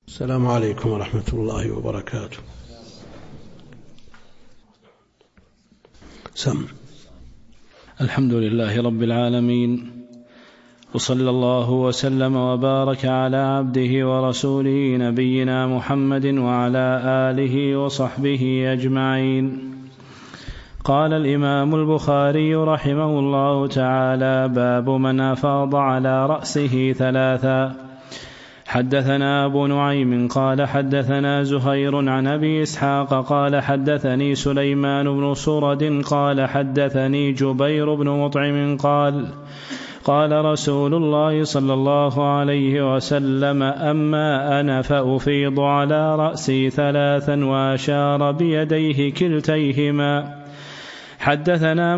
السلام عليكم ورحمة الله وبركاته. الحمد لله رب العالمين، وصلى الله وسلم وبارك على عبده ورسوله نبينا محمد وعلى آله وصحبه أجمعين. قال الإمام البخاري رحمه الله تعالى: باب من أفاض على رأسه ثلاثا. حدثنا أبو نعيم قال حدثنا زهير عن أبي إسحاق قال حدثني سليمان بن سرد قال حدثني جبير بن مطعم قال رسول الله صلى الله عليه وسلم: أما أنا فأفيض على رأسي ثلاثا، وأشار بيديه كلتيهما. حدثنا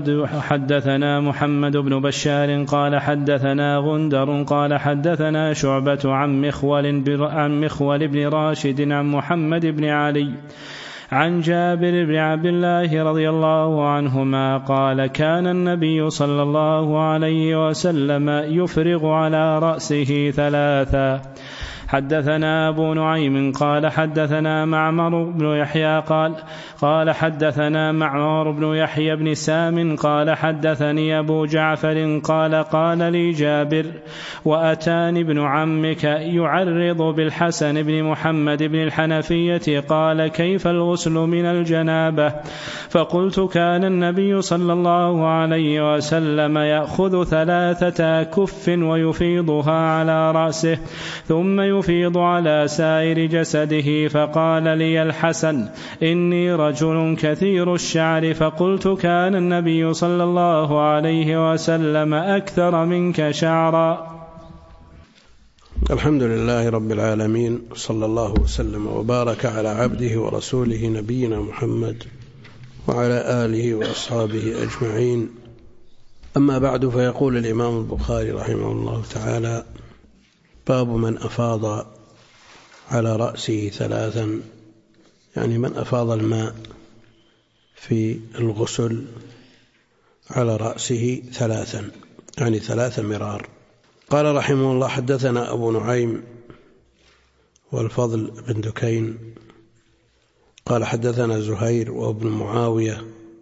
محمد بن بشار قال حدثنا غندر قال حدثنا شعبة عن مخول بن راشد عن محمد بن علي عن جابر بن عبد الله رضي الله عنهما قال: كان النبي صلى الله عليه وسلم يفرغ على رأسه ثلاثا. حدثنا أبو نعيم قال حدثنا معمر بن يحيى قال حدثنا معمر بن يحيى بن سام قال حدثني أبو جعفر قال لي جابر: وأتاني ابن عمك يعرض بالحسن بن محمد بن الحنفية، قال: كيف الغسل من الجنابة؟ فقلت: كان النبي صلى الله عليه وسلم يأخذ 3 أكف ويفيضها على رأسه ثم يفيض على سائر جسده. فقال لي الحسن: إني رجل كثير الشعر. فقلت: كان النبي صلى الله عليه وسلم أكثر منك شعرا. الحمد لله رب العالمين، صلى الله وسلم وبارك على عبده ورسوله نبينا محمد وعلى آله وأصحابه أجمعين. أما بعد، فيقول الإمام البخاري رحمه الله تعالى: باب من أفاض على رأسه ثلاثا، يعني من أفاض الماء في الغسل على رأسه ثلاثا، يعني 3 مرار. قال رحمه الله: حدثنا أبو نعيم والفضل بن دكين قال حدثنا زهير وابن معاوية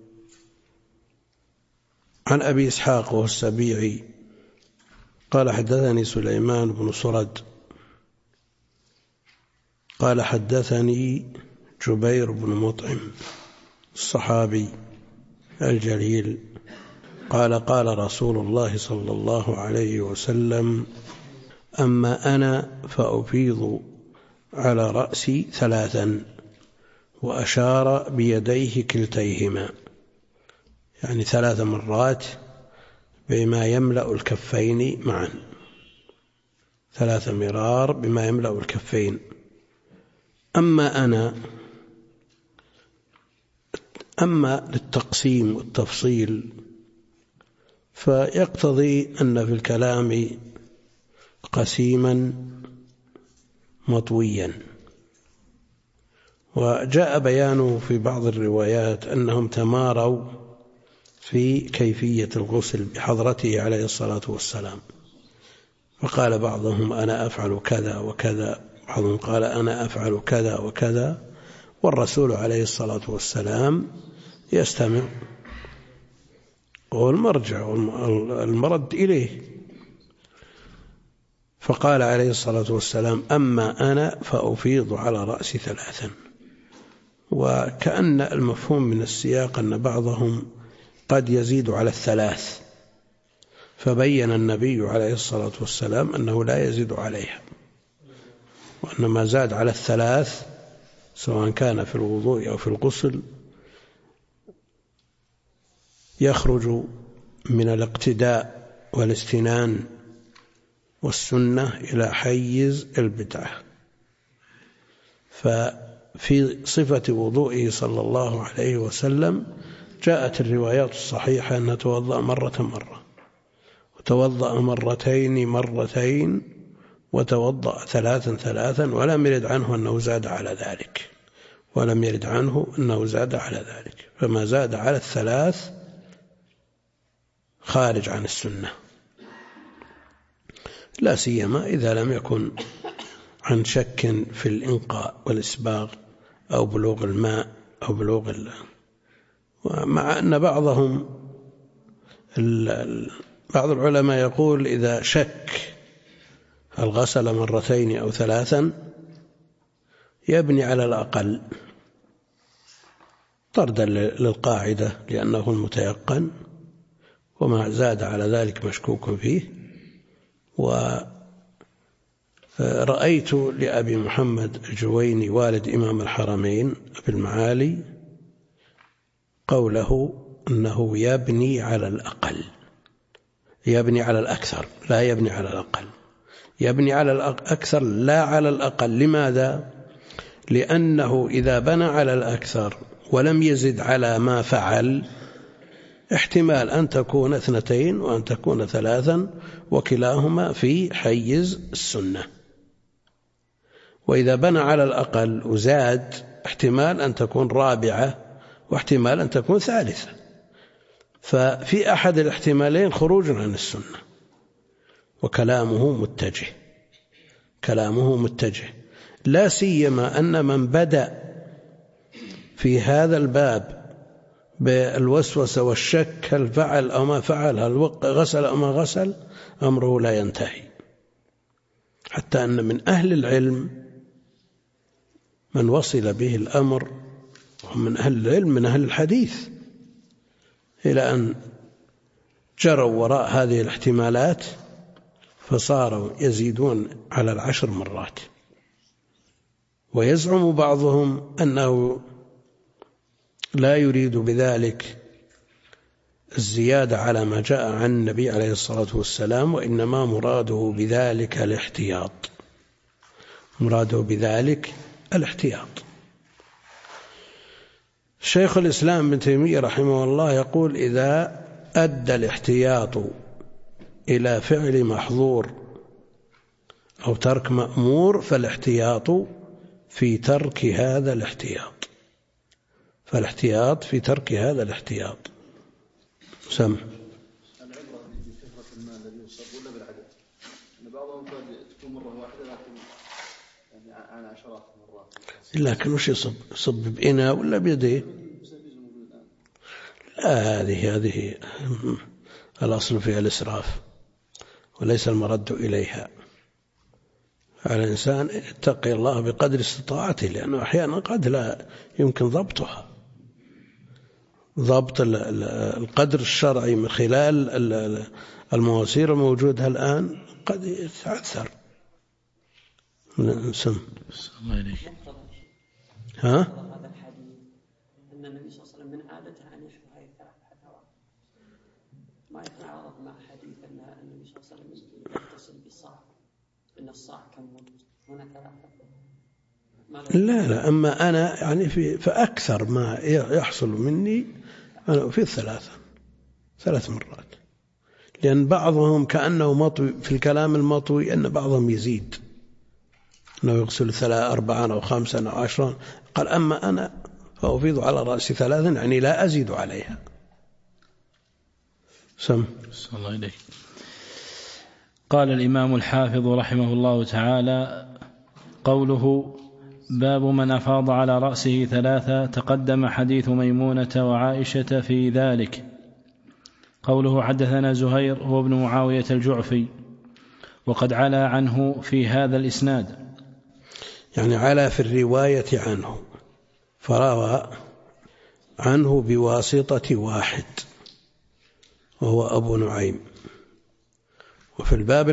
عن أبي إسحاق وهو السبيعي قال حدثني سليمان بن سرد قال حدثني جبير بن مطعم الصحابي الجليل قال رسول الله صلى الله عليه وسلم: أما أنا فأفيض على رأسي 3، وأشار بيديه كلتيهما، يعني 3 مرات بما يملأ الكفين معا، 3 مرار بما يملأ الكفين. أما للتقسيم والتفصيل فيقتضي أن في الكلام قسيما مطويا، وجاء بيانه في بعض الروايات أنهم تماروا في كيفية الغسل بحضرته عليه الصلاة والسلام، فقال بعضهم: أنا أفعل كذا وكذا، بعضهم قال: أنا أفعل كذا وكذا، والرسول عليه الصلاة والسلام يستمع، وهو المرجع والمرد إليه. فقال عليه الصلاة والسلام: أما أنا فأفيض على رأسي 3. وكأن المفهوم من السياق أن بعضهم قد يزيد على 3، فبين النبي عليه الصلاة والسلام أنه لا يزيد عليها، وأنما زاد على 3 سواء كان في الوضوء أو في الغسل يخرج من الاقتداء والاستنان والسنة إلى حيز البدعة. ففي صفة وضوئه صلى الله عليه وسلم جاءت الروايات الصحيحة أنه توضأ مرة، وتوضأ مرتين، وتوضأ 3، ولم يرد عنه أنه زاد على ذلك، فما زاد على 3 خارج عن السنة، لا سيما إذا لم يكن عن شك في الإنقاء والإسباغ أو بلوغ الماء أو بلوغ الله، ومع أن بعض العلماء يقول إذا شك هل غسل مرتين أو ثلاثا يبني على الأقل طردا للقاعدة لأنه المتيقن، وما زاد على ذلك مشكوك فيه. ورأيت لأبي محمد الجويني والد إمام الحرمين في المعالي قوله أنه يبني على الأقل، يبني على الأكثر لا يبني على الأقل، يبني على الأكثر لا على الأقل. لماذا؟ لأنه إذا بنى على الأكثر ولم يزد على ما فعل احتمال أن تكون 2 وأن تكون 3 وكلاهما في حيز السنة. وإذا بنى على الأقل وزاد احتمال أن تكون 4 واحتمال أن تكون 3، ففي أحد الاحتمالين خروج عن السنة، وكلامه متجه، كلامه متجه، لا سيما أن من بدأ في هذا الباب بالوسوسة والشك هل فعل أو ما فعل، هل غسل أو ما غسل، أمره لا ينتهي. حتى أن من أهل العلم من وصل به الأمر ومن أهل العلم من أهل الحديث إلى أن جروا وراء هذه الاحتمالات فصاروا يزيدون على 10 مرات. ويزعم بعضهم أنه لا يريد بذلك الزيادة على ما جاء عن النبي عليه الصلاة والسلام، وإنما مراده بذلك الاحتياط، مراده بذلك الاحتياط. شيخ الإسلام ابن تيمية رحمه الله يقول إذا أدى الاحتياط إلى فعل محظور أو ترك مأمور فالاحتياط في ترك هذا الاحتياط، فالاحتياط في ترك هذا الاحتياط. سمع العبرة بكثرة الماء الذي يصب ولا بالعدد؟ أن بعضهم قد تكون مرة واحدة لكن يعني عن 10 مرات. لكن وش يصب بإناء ولا بيديه؟ لا، هذه الأصل فيها الإسراف وليس المرد إليها. على الإنسان يتقي الله بقدر استطاعته، لأنه أحيانا قد لا يمكن ضبطها، ضبط القدر الشرعي من خلال المواسير الموجودة الآن قد يتعثر. سم الله عليك. ها؟ هذا الحديث أن النبي صلى الله عليه وسلم من عادته أن يشرب هذه 3 حثوات، ما يتعارض مع حديث أن النبي صلى الله عليه وسلم يغتسل بالصاع، إن الصاع كم هنا 3. لا، أما أنا يعني فأكثر ما يحصل مني أنا في 3 مرات، لأن بعضهم كأنه مطوي في الكلام المطوي، أن بعضهم يزيد أنه يغسل 3 4 أو 5 أو 10. قال أما أنا فأفيض على رأسي 3 يعني لا أزيد عليها. سم الله إليك. قال الإمام الحافظ رحمه الله تعالى: قوله باب من أفاض على رأسه 3 تقدم حديث ميمونة وعائشة في ذلك. قوله حدثنا زهير هو ابن معاوية الجعفي، وقد علا عنه في هذا الإسناد، يعني علا في الرواية عنه، فروى عنه بواسطة واحد وهو أبو نعيم. وفي الباب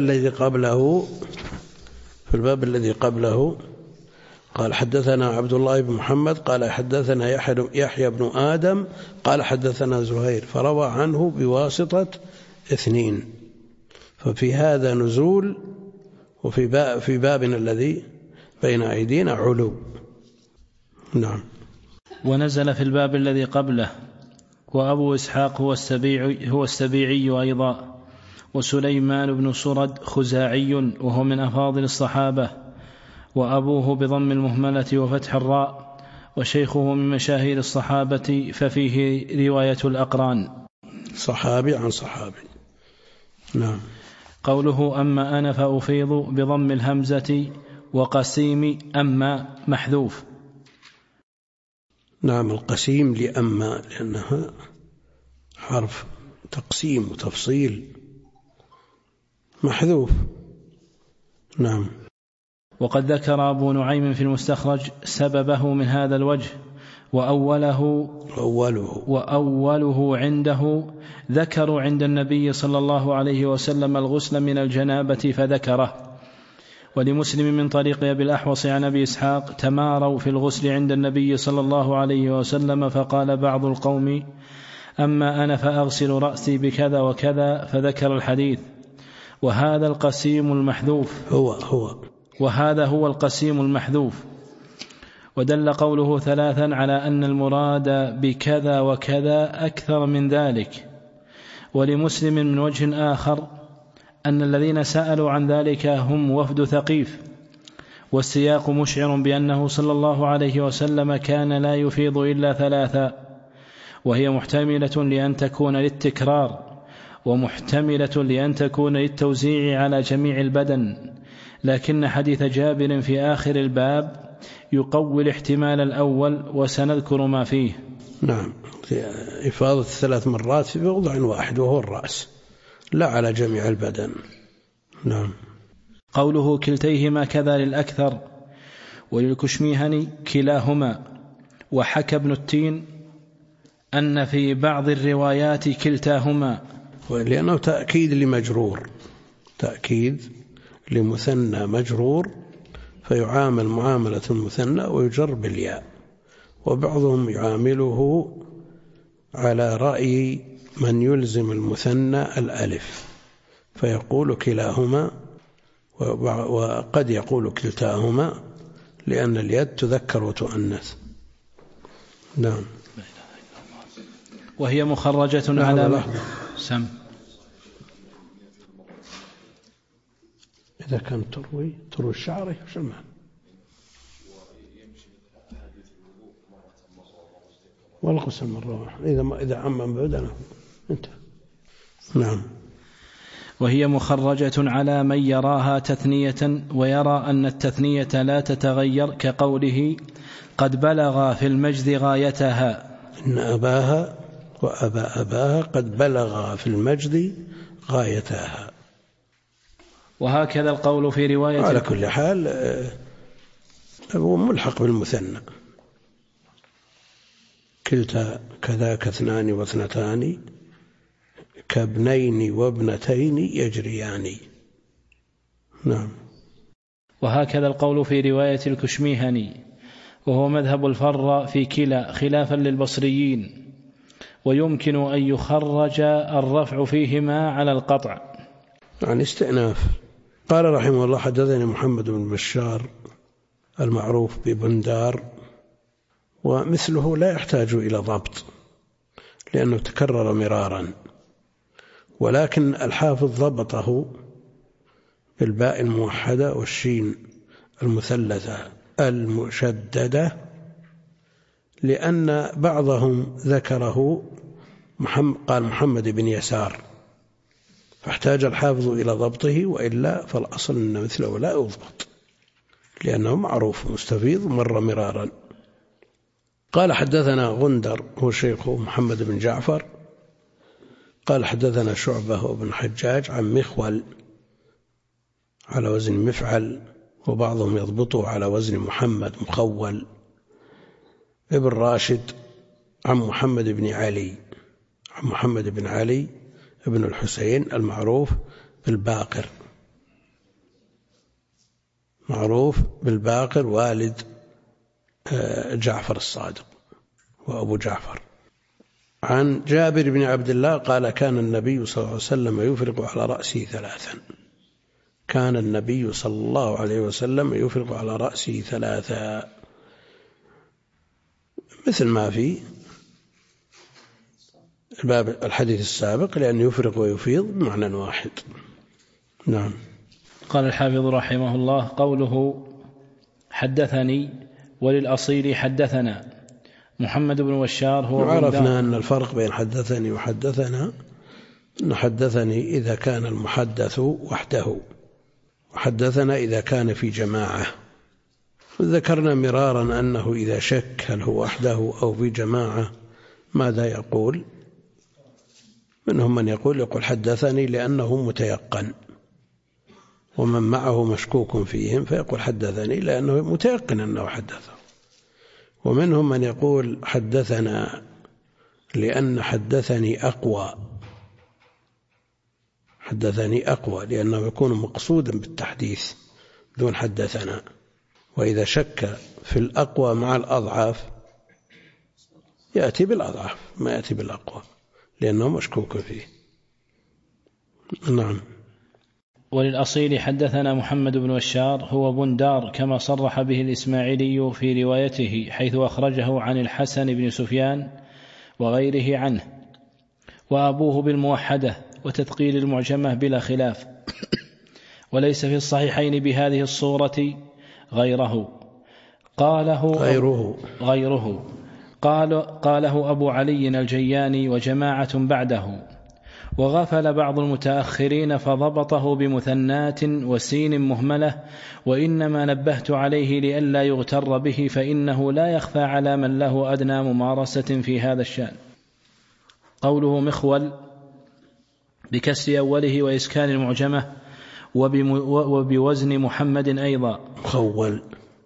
الذي قبله قال حدثنا عبد الله بن محمد قال حدثنا يحيى بن آدم قال حدثنا زهير، فروى عنه بواسطة 2. ففي هذا نزول، وفي بابنا الذي بين أيدينا علو. نعم. ونزل في الباب الذي قبله. وأبو إسحاق هو السبيعي أيضا، وسليمان بن سرد خزاعي وهو من أفاضل الصحابة، وأبوه بضم المهملة وفتح الراء، وشيخه من مشاهير الصحابة، ففيه رواية الأقران، صحابي عن صحابي. نعم. قوله أما أنا فأفيض بضم الهمزة وقسيم أما محذوف. نعم، القسيم لأما لأنها حرف تقسيم وتفصيل محذوف. نعم. وقد ذكر أبو نعيم في المستخرج سببه من هذا الوجه وأوله عنده ذكروا عند النبي صلى الله عليه وسلم الغسل من الجنابة فذكره. ولمسلم من طريق أبي الأحوص عن أبي إسحاق تماروا في الغسل عند النبي صلى الله عليه وسلم فقال بعض القوم أما أنا فأغسل رأسي بكذا وكذا فذكر الحديث. وهذا القسيم المحذوف وهذا هو القسيم المحذوف. ودل قوله ثلاثا على أن المراد بكذا وكذا أكثر من ذلك. ولمسلم من وجه آخر أن الذين سألوا عن ذلك هم وفد ثقيف. والسياق مشعر بأنه صلى الله عليه وسلم كان لا يفيض إلا ثلاثا، وهي محتملة لأن تكون للتكرار ومحتملة لأن تكون للتوزيع على جميع البدن. لكن حديث جابر في آخر الباب يقوي الاحتمال الأول وسنذكر ما فيه. نعم، إفاضة 3 مرات في موضع واحد وهو الرأس، لا على جميع البدن. نعم. قوله كلتيهما كذا للأكثر وللكشميهني كلاهما. وحكى ابن التين أن في بعض الروايات كلتاهما، لأنه تأكيد لمجرور، تأكيد لمثنى مجرور فيعامل معاملة المثنى ويجر بالياء. وبعضهم يعامله على رأي من يلزم المثنى الألف فيقول كلاهما، وقد يقول كلتاهما لأن اليد تذكر وتؤنث. نعم. وهي مخرجة على سم. إذا كان تروي الشعر وش المعنى؟ والغسل مرة واحدة إذا عم بدنه انتهى. نعم. وهي مخرجة على من يراها تثنية ويرى أن التثنية لا تتغير، كقوله قد بلغ في المجد غايتها. إن أباها وأبا أباها قد بلغ في المجد غايتها. وهكذا القول في رواية على كل حال هو ملحق بالمثنى. كلتا كذاك 2 و2 كابنين وابنتين يجريان. نعم. وهكذا القول في رواية الكشميهني، وهو مذهب الفر في كلا خلافا للبصريين. ويمكن أن يخرج الرفع فيهما على القطع. يعني استئناف. قال رحمه الله حدثني محمد بن بشار المعروف ببندار، ومثله لا يحتاج إلى ضبط لأنه تكرر مرارا، ولكن الحافظ ضبطه بالباء الموحدة والشين المثلثة المشددة، لأن بعضهم ذكره قال محمد بن يسار فاحتاج الحافظ إلى ضبطه، وإلا فالأصل أن مثله لا يضبط لأنه معروف مستفيض مر مرارا. قال حدثنا غندر هو شيخه محمد بن جعفر قال حدثنا شعبة وابن حجاج عن مخول على وزن مفعل، وبعضهم يضبطه على وزن محمد مخول، ابن راشد عن محمد بن علي ابن الحسين المعروف بالباقر، معروف بالباقر والد جعفر الصادق وأبو جعفر. عن جابر بن عبد الله قال كان النبي صلى الله عليه وسلم يفرق على رأسه 3. كان النبي صلى الله عليه وسلم يفرق على رأسه 3 مثل ما في الباب الحديث السابق، لأن يفرق ويفيض بمعنى واحد. نعم. قال الحافظ رحمه الله قوله حدثني وللأصيل حدثنا محمد بن بشار هو عرفنا أن الفرق بين حدثني وحدثنا أن حدثني إذا كان المحدث وحده، وحدثنا إذا كان في جماعة. ذكرنا مرارا أنه إذا شك هل هو وحده أو في جماعة ماذا يقول؟ منهم من يقول حدثني لأنه متيقن، ومن معه مشكوك فيهم فيقول حدثني لأنه متيقن أنه حدثه، ومنهم من يقول حدثنا لأن حدثني أقوى لأنه يكون مقصودا بالتحديث دون حدثنا. وإذا شك في الأقوى مع الأضعاف يأتي بالأضعاف ما يأتي بالأقوى لأنه مشكوك فيه. نعم. وللأصيل حدثنا محمد بن بشار هو بندار كما صرح به الإسماعيلي في روايته، حيث أخرجه عن الحسن بن سفيان وغيره عنه، وأبوه بالموحدة وتثقيل المعجمة بلا خلاف، وليس في الصحيحين بهذه الصورة غيره. قاله أبو علي الجياني وجماعة بعده، وغفل بعض المتأخرين فضبطه بمثنات وسين مهملة، وإنما نبهت عليه لئلا يغتر به، فإنه لا يخفى على من له أدنى ممارسة في هذا الشأن. قوله مخول بكسر أوله وإسكان المعجمة وبوزن محمد أيضا مخول.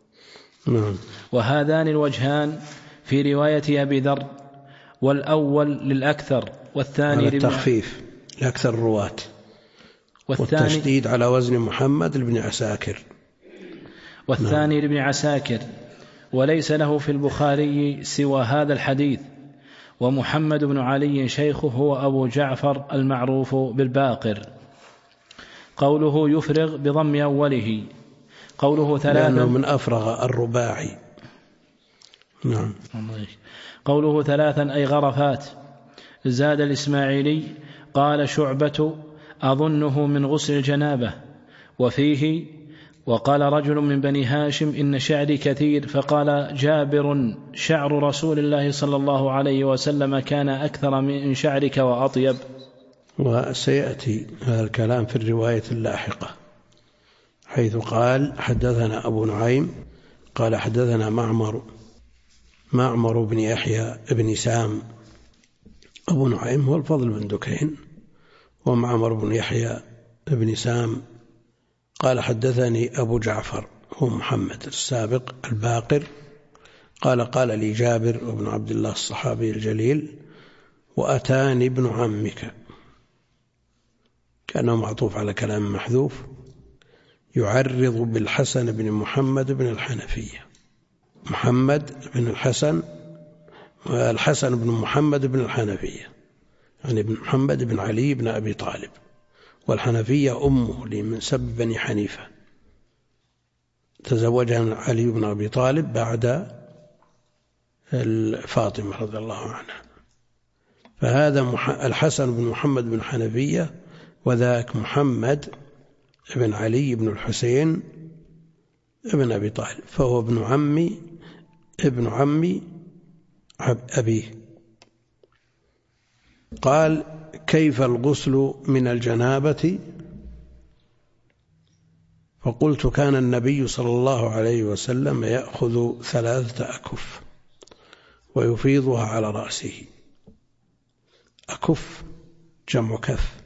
وهذان الوجهان في رواية أبي ذر، والأول للأكثر والثاني للتخفيف لأكثر الرواة، والتشديد على وزن محمد لابن عساكر، والثاني لابن عساكر، وليس له في البخاري سوى هذا الحديث. ومحمد بن علي شيخه هو أبو جعفر المعروف بالباقر. قوله يفرغ بضم أوله. قوله ثلاثا لأنه من أفرغ الرباعي. نعم. قوله ثلاثا أي غرفات. زاد الإسماعيلي قال شعبة أظنه من غسل الجنابة. وفيه وقال رجل من بني هاشم إن شعري كثير، فقال جابر شعر رسول الله صلى الله عليه وسلم كان أكثر من شعرك وأطيب. وسيأتي هذا الكلام في الرواية اللاحقة، حيث قال حدثنا أبو نعيم قال حدثنا معمر بن يحيى بن سام. أبو نعيم هو الفضل بن دكين، ومعمر بن يحيى بن سام قال حدثني أبو جعفر هو محمد السابق الباقر قال لي جابر وابن عبد الله الصحابي الجليل وأتاني ابن عمك، كأنه معطوف على كلام محذوف، يعرض بالحسن بن محمد بن الحنفية. محمد بن الحسن بن محمد بن الحنفية، يعني ابن محمد بن علي بن أبي طالب، والحنفية أمه من سب بني حنيفة، تزوجها علي بن أبي طالب بعد فاطمة رضي الله عنها. فهذا الحسن بن محمد بن الحنفية، وذاك محمد بن علي بن الحسين ابن أبي طالب، فهو ابن عمي أبيه. قال كيف الغسل من الجنابة؟ فقلت كان النبي صلى الله عليه وسلم يأخذ 3 أكف ويفيضها على رأسه. أكف جمع كف،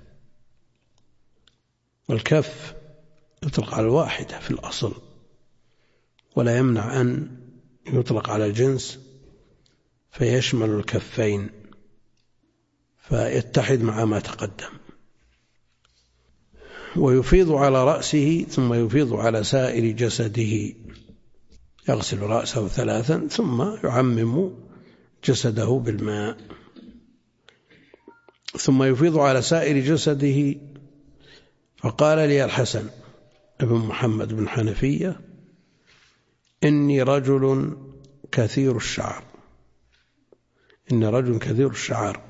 والكف يطلق على الواحدة في الأصل، ولا يمنع أن يطلق على الجنس فيشمل الكفين فيتحد مع ما تقدم. ويفيض على رأسه ثم يفيض على سائر جسده، يغسل رأسه 3 ثم يعمم جسده بالماء، ثم يفيض على سائر جسده. فقال لي الحسن ابن محمد بن حنفية إني رجل كثير الشعر،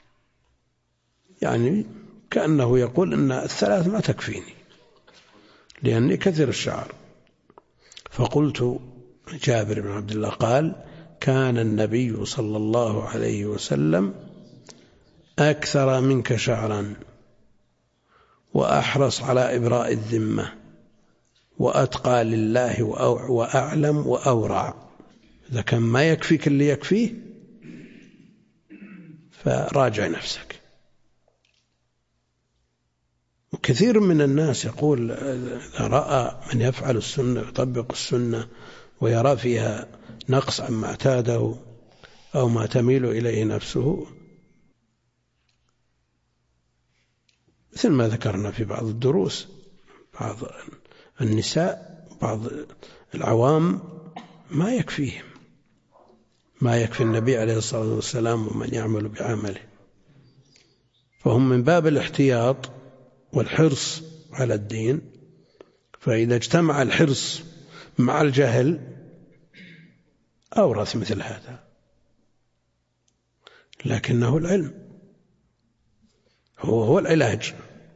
يعني كأنه يقول إن 3 ما تكفيني لأني كثير الشعر. فقلت جابر بن عبد الله قال كان النبي صلى الله عليه وسلم أكثر منك شعرا وأحرص على إبراء الذمة وأتقى لله وأعلم وأورع. إذا كان ما يكفيك اللي يكفيه فراجع نفسك. وكثير من الناس يقول إذا رأى من يفعل السنة يطبق السنة ويرى فيها نقص عما اعتاده أو ما تميل إليه نفسه، مثل ما ذكرنا في بعض الدروس، بعض النساء بعض العوام ما يكفيهم ما يكفي النبي عليه الصلاة والسلام ومن يعمل بعمله، فهم من باب الاحتياط والحرص على الدين. فإذا اجتمع الحرص مع الجهل أورث مثل هذا. لكنه العلم هو العلاج،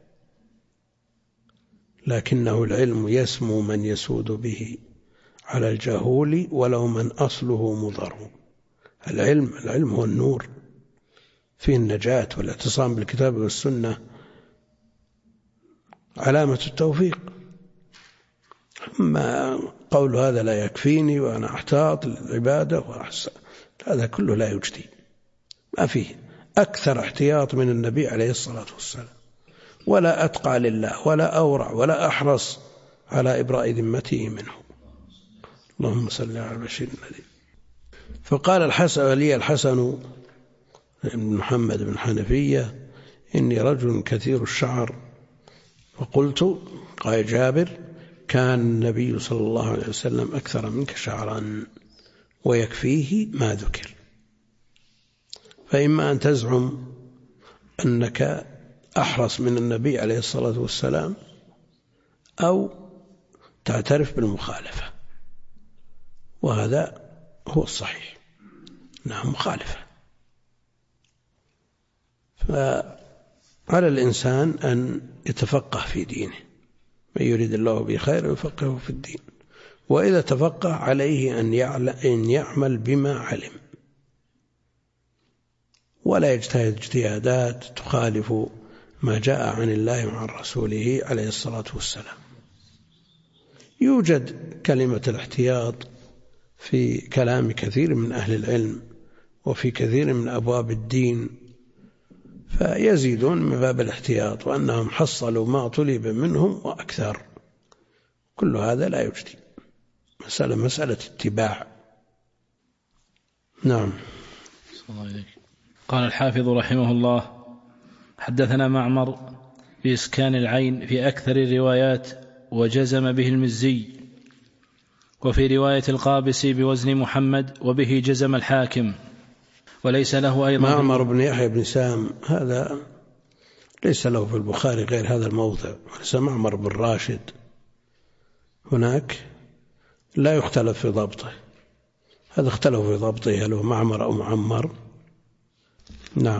لكنه العلم يسمو من يسود به على الجهول ولو من أصله مضر. العلم هو النور، فيه النجاة والاعتصام بالكتاب والسنة علامة التوفيق. أما قول هذا لا يكفيني وأنا أحتاط للعبادة وأحسن، هذا كله لا يجدي، ما فيه أكثر احتياط من النبي عليه الصلاة والسلام، ولا أتقى لله ولا أورع ولا أحرص على إبراء ذمته منه. اللهم صل على البشير النذير. فقال الحسن بن محمد بن حنفية: إني رجل كثير الشعر. فقلت: قال جابر: كان النبي صلى الله عليه وسلم أكثر منك شعرا ويكفيه ما ذكر. فإما أن تزعم أنك أحرص من النبي عليه الصلاة والسلام، أو تعترف بالمخالفة، وهذا هو الصحيح، إنها مخالفة. فعلى الإنسان أن يتفقه في دينه، من يريد الله به خير يفقهه في الدين، وإذا تفقه عليه أن يعمل بما علم، ولا يجتهد اجتهادات تخالف ما جاء عن الله وعن رسوله عليه الصلاة والسلام. يوجد كلمة الاحتياط في كلام كثير من أهل العلم وفي كثير من أبواب الدين، فيزيدون من باب الاحتياط وأنهم حصلوا ما طلب منهم وأكثر. كل هذا لا يجدي، مسألة اتباع. نعم. قال الحافظ رحمه الله: حدثنا معمر بإسكان العين في أكثر الروايات، وجزم به المزي، وفي رواية القابسي بوزن محمد، وبه جزم الحاكم، وليس له أيضا. معمر بن يحيى بن سام هذا ليس له في البخاري غير هذا الموضع، وليس معمر بن راشد، هناك لا يختلف في ضبطه، هذا اختلف في ضبطه هل هو معمر أو معمر. نعم.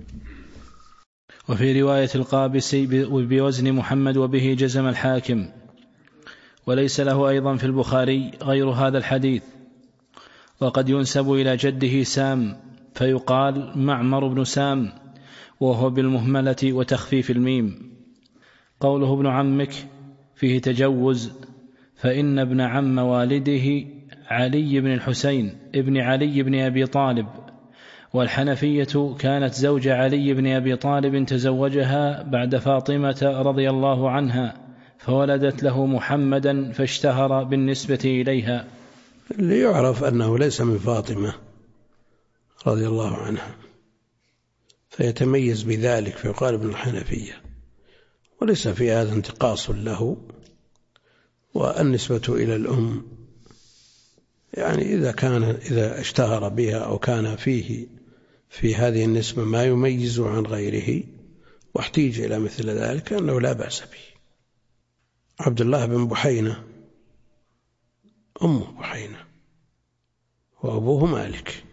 وفي رواية القابسي بوزن محمد، وبه جزم الحاكم، وليس له أيضا في البخاري غير هذا الحديث. وقد ينسب إلى جده سام فيقال معمر بن سام، وهو بالمهملة وتخفيف الميم. قوله ابن عمك فيه تجوز، فإن ابن عم والده علي بن الحسين ابن علي بن أبي طالب، والحنفية كانت زوج علي بن أبي طالب تزوجها بعد فاطمة رضي الله عنها، فولدت له محمدا فاشتهر بالنسبة إليها. ليعرف أنه ليس من فاطمة رضي الله عنها، فيتميز بذلك فيقال ابن الحنفية، وليس في هذا انتقاص له. والنسبة إلى الأم يعني إذا اشتهر بها أو كان فيه في هذه النسبة ما يميز عن غيره واحتيج إلى مثل ذلك، أنه لا بأس به. عبد الله بن بحينة أمه بحينة وأبوه مالك.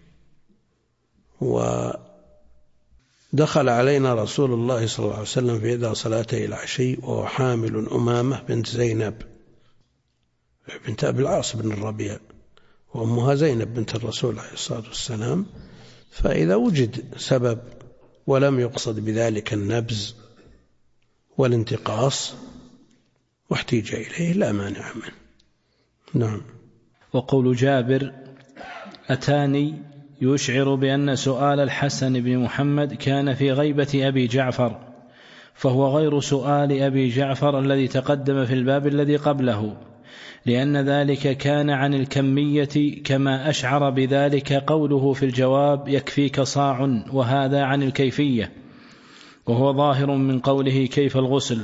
ودخل علينا رسول الله صلى الله عليه وسلم في إحدى صلاتي العشي وهو حامل أمامة بنت زينب بنت أبي العاص بن الربيع، وأمها زينب بنت الرسول عليه الصلاة والسلام. فإذا وجد سبب ولم يقصد بذلك النبز والانتقاص واحتيج إليه لا مانع منه. نعم. وقول جابر: أتاني يشعر بأن سؤال الحسن بن محمد كان في غيبة أبي جعفر، فهو غير سؤال أبي جعفر الذي تقدم في الباب الذي قبله، لأن ذلك كان عن الكمية، كما أشعر بذلك قوله في الجواب: يكفيك صاع، وهذا عن الكيفية، وهو ظاهر من قوله كيف الغسل.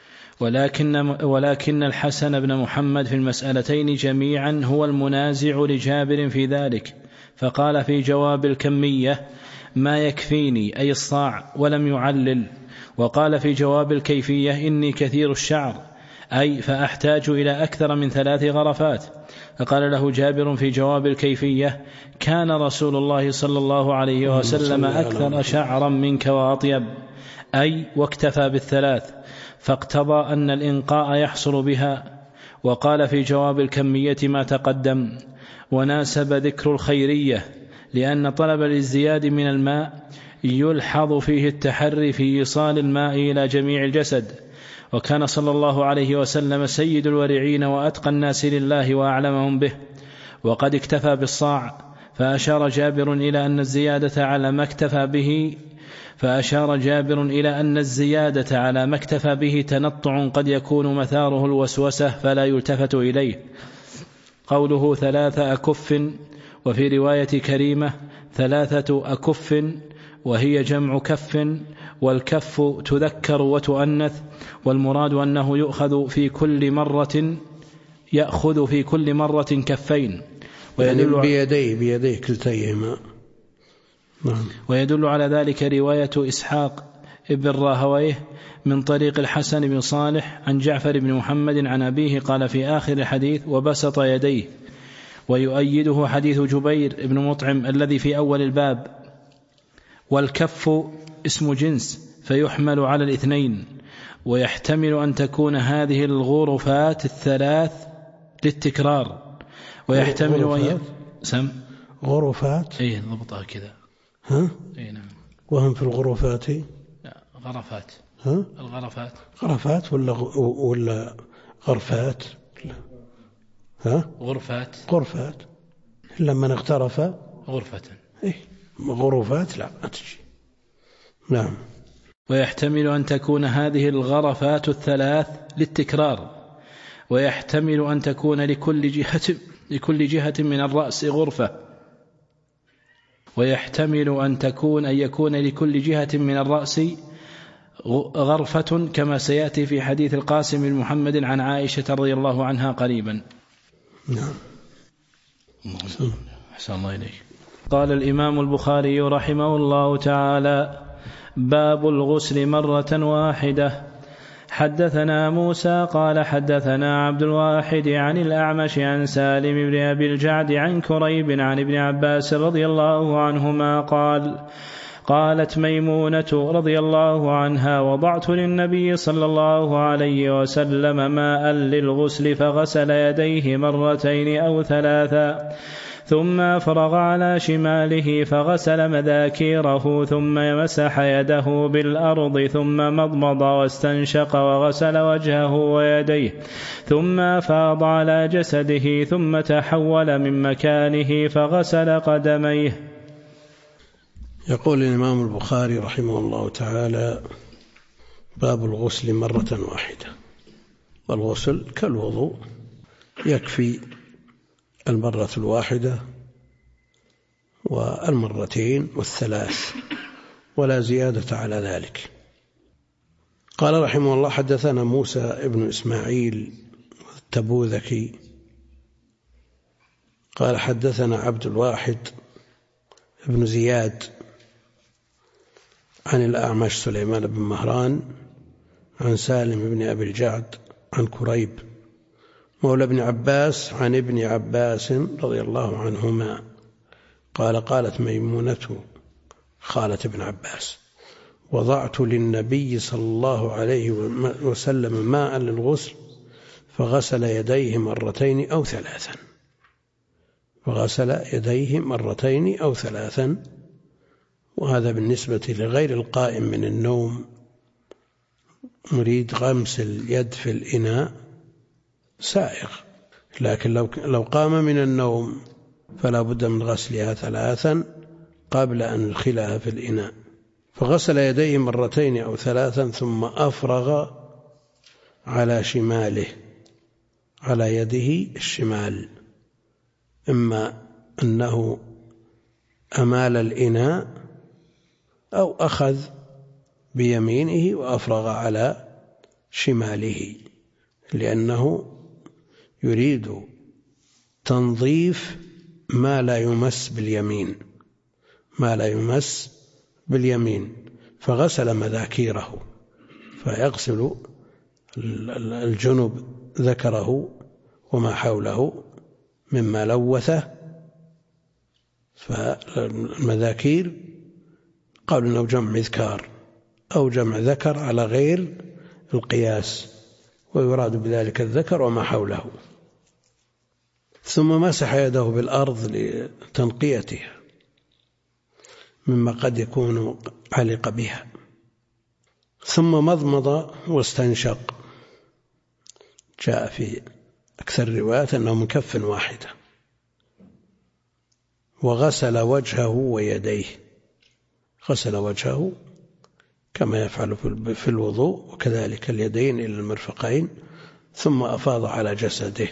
ولكن الحسن بن محمد في المسألتين جميعا هو المنازع لجابر في ذلك، فقال في جواب الكمية: ما يكفيني، أي الصاع، ولم يعلل. وقال في جواب الكيفية: إني كثير الشعر، أي فأحتاج إلى أكثر من 3 غرفات. فقال له جابر في جواب الكيفية: كان رسول الله صلى الله عليه وسلم أكثر شعرا منك وأطيب، أي واكتفى بال3، فاقتضى أن الإنقاء يحصل بها. وقال في جواب الكمية ما تقدم. وناسب ذكر الخيرية، لأن طلب الازدياد من الماء يلحظ فيه التحري في إيصال الماء إلى جميع الجسد. وكان صلى الله عليه وسلم سيد الورعين وأتقى الناس لله وأعلمهم به، وقد اكتفى بالصاع. فأشار جابر إلى أن الزيادة على ما اكتفى به تنطع قد يكون مثاره الوسوسة فلا يلتفت إليه. قوله 3 أكف، وفي رواية كريمة 3 أكف، وهي جمع كف، والكف تذكر وتؤنث، والمراد أنه يأخذ في كل مرة كفين، بيديه كلتيهما. ويدل على ذلك رواية إسحاق ابن راهويه من طريق الحسن بن صالح عن جعفر بن محمد عن أبيه قال في آخر الحديث: وبسط يديه. ويؤيده حديث جبير بن مطعم الذي في أول الباب. والكف اسم جنس فيحمل على 2، ويحتمل أن تكون هذه الغرفات 3 للتكرار، ويحتمل غرفات ضبطها كذا. نعم. وهم في الغرفات غرفات. غرفات ولا غرفات؟ غرفات لما اغترف غرفة. غرفات لا تجي. نعم. ويحتمل أن تكون هذه الغرفات 3 للتكرار، ويحتمل أن تكون لكل جهة من الرأس غرفة، ويحتمل أن يكون لكل جهة من الرأس غرفة، كما سيأتي في حديث القاسم بن محمد عن عائشة رضي الله عنها قريبا. نعم. أحسن الله إليك. قال الإمام البخاري رحمه الله تعالى: باب الغسل مرة واحدة. حدثنا موسى قال حدثنا عبد الواحد عن الأعمش عن سالم بن أبي الجعد عن كريب عن ابن عباس رضي الله عنهما قالت ميمونة رضي الله عنها: وضعت للنبي صلى الله عليه وسلم ماء للغسل فغسل يديه 2 أو 3، ثم فرغ على شماله فغسل مذاكيره، ثم مسح يده بالأرض، ثم مضمض واستنشق وغسل وجهه ويديه، ثم أفاض على جسده، ثم تحول من مكانه فغسل قدميه. يقول الإمام البخاري رحمه الله تعالى: باب الغسل مرة واحدة. والغسل كالوضوء، يكفي المرة الواحدة والمرتين والثلاث، ولا زيادة على ذلك. قال رحمه الله: حدثنا موسى ابن إسماعيل التبوذكي قال حدثنا عبد الواحد ابن زياد عن الأعمش سليمان بن مهران عن سالم بن أبي الجعد عن كريب مولى ابن عباس عن ابن عباس رضي الله عنهما قال: قالت ميمونة خالة ابن عباس: وضعت للنبي صلى الله عليه وسلم ماء للغسل فغسل يديه 2 أو 3. فغسل يديه 2 أو 3. وهذا بالنسبة لغير القائم من النوم، نريد غمس اليد في الإناء سائغ، لكن لو قام من النوم فلا بد من غسلها 3 قبل أن يدخلها في الإناء. فغسل يديه 2 أو 3 ثم أفرغ على شماله، على يده الشمال، إما أنه أمال الإناء أو أخذ بيمينه وأفرغ على شماله، لأنه يريد تنظيف ما لا يمس باليمين، ما لا يمس باليمين، فغسل مذاكيره، فيغسل الجنب ذكره وما حوله مما لوثه. فالمذاكير قالوا أنه جمع مذكار أو جمع ذكر على غير القياس، ويراد بذلك الذكر وما حوله. ثم مسح يده بالأرض لتنقيتها مما قد يكون علق بها، ثم مضمض واستنشق. جاء في أكثر الروايات أنه من كف واحدة. وغسل وجهه ويديه، غسل وجهه كما يفعل في الوضوء، وكذلك اليدين إلى المرفقين، ثم أفاض على جسده.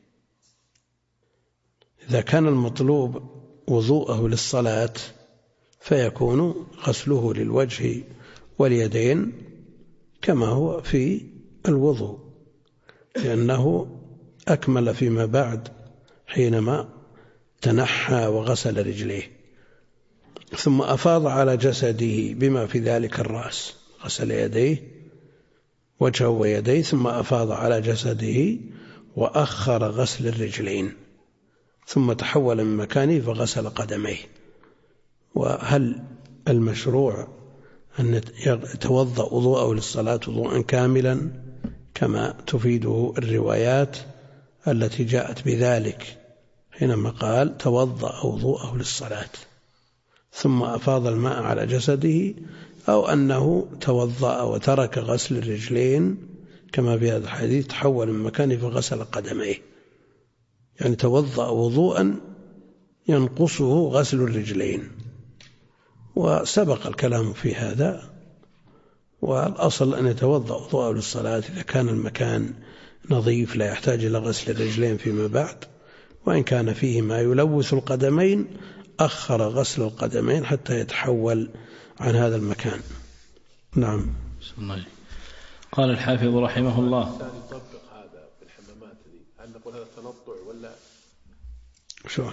إذا كان المطلوب وضوءه للصلاة فيكون غسله للوجه واليدين كما هو في الوضوء، لأنه أكمل فيما بعد حينما تنحى وغسل رجليه. ثم أفاض على جسده بما في ذلك الرأس، غسل يديه وجهه ويديه، ثم أفاض على جسده وأخر غسل الرجلين، ثم تحول من مكانه فغسل قدميه. وهل المشروع أن يتوضأ وضوءه للصلاة وضوءا كاملا كما تفيده الروايات التي جاءت بذلك حينما قال توضأ وضوءه للصلاة ثم أفاض الماء على جسده، أو أنه توضأ وترك غسل الرجلين كما في هذا الحديث، تحول من مكانه فغسل قدميه، يعني توضأ وضوءا ينقصه غسل الرجلين. وسبق الكلام في هذا، والأصل أن يتوضأ وضوءه للصلاة إذا كان المكان نظيف لا يحتاج إلى غسل الرجلين فيما بعد، وإن كان فيه ما يلوث القدمين أخر غسل القدمين حتى يتحول عن هذا المكان. نعم. قال الحافظ رحمه الله: يطبق هذا في الحمامات دي، هل نقول هذا تنطع ولا شلون؟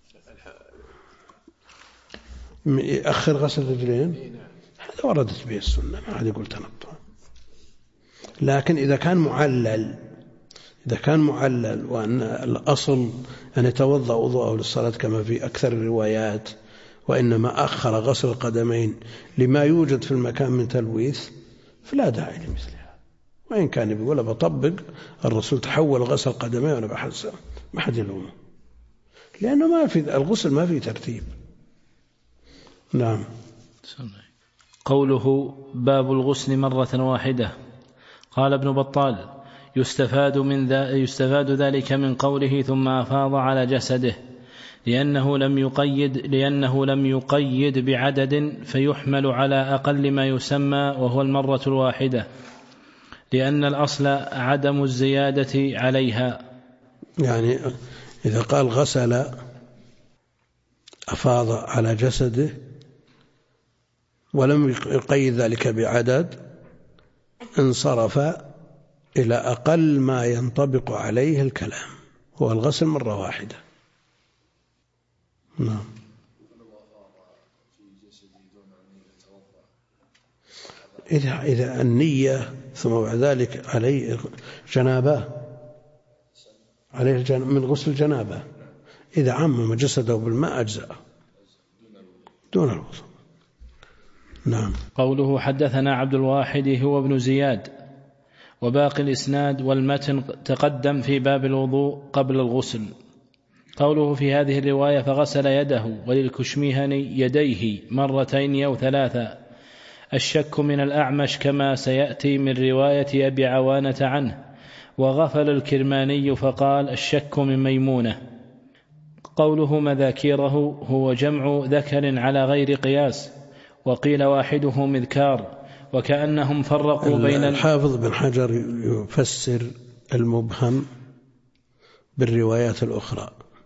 يأخر غسل الرجلين؟ هذا وردت به السنة، ما حد يقول تنطع. لكن إذا كان معلل وأن الأصل أن يتوضأ وضوءه للصلاة كما في أكثر الروايات، وإنما أخر غسل القدمين لما يوجد في المكان من تلويث، فلا داعي لمثلها. وإن كان يقول بطبق الرسول تحول غسل القدمين وأنا بحسن، ما حد يلومه، لأنه ما في الغسل ما في ترتيب. نعم. قوله باب الغسل مرة واحدة. قال ابن بطال: يستفاد ذلك من قوله ثم أفاض على جسده، لأنه لم يقيد بعدد فيحمل على أقل ما يسمى وهو المرة الواحدة، لأن الأصل عدم الزيادة عليها. يعني إذا قال غسل أفاض على جسده ولم يقيد ذلك بعدد، انصرف إلى أقل ما ينطبق عليه الكلام، هو الغسل مرة واحدة. نعم. إذا النية ثم بعد ذلك عليه جنابة، عليه من غسل الجنابة، إذا عمم جسده بالماء أجزأه دون الوضوء. نعم. قوله حدثنا عبد الواحد هو ابن زياد، وباقي الإسناد والمتن تقدم في باب الوضوء قبل الغسل. قوله في هذه الرواية فغسل يده، وللكشميهني يديه 2 أو 3. الشك من الأعمش كما سيأتي من رواية أبي عوانة عنه، وغفل الكرماني فقال: الشك من ميمونة. قوله مذاكيره هو جمع ذكر على غير قياس، وقيل واحده مذكار، وكأنهم فرقوا بين الحافظ بن حجر يفسر المبهم بالروايات الأخرى،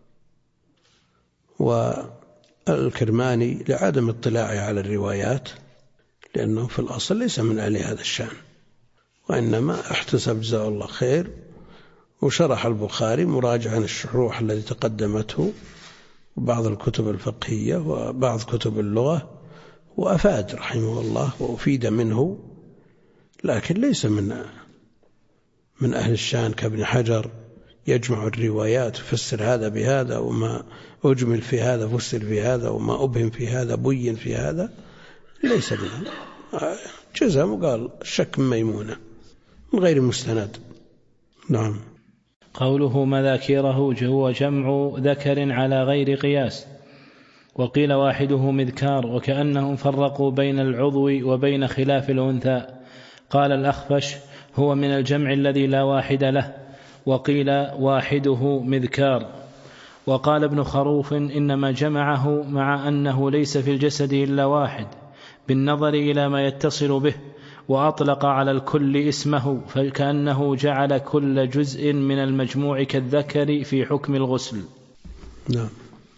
والكرماني لعدم اطلاعه على الروايات، لأنه في الأصل ليس من أهل هذا الشأن، وإنما احتسب جزاه الله خير وشرح البخاري مراجعا الشروح التي تقدمته وبعض الكتب الفقهية وبعض كتب اللغة، وأفاد رحمه الله وأفيد منه، لكن ليس من أهل الشأن كابن حجر يجمع الروايات فسر هذا بهذا، وما أجمل في هذا فسر في هذا، وما أبهم في هذا بين في هذا، ليس منه. جزم وقال الشك من ميمونة من غير مستند. نعم. قوله مذاكيره هو جمع ذكر على غير قياس، وقيل واحده مذكار، وكأنهم فرقوا بين العضو وبين خلاف الأنثى. قال الأخفش: هو من الجمع الذي لا واحد له، وقيل واحده مذكار. وقال ابن خروف: إنما جمعه مع أنه ليس في الجسد إلا واحد، بالنظر إلى ما يتصل به، وأطلق على الكل اسمه، فكأنه جعل كل جزء من المجموع كالذكر في حكم الغسل. نعم.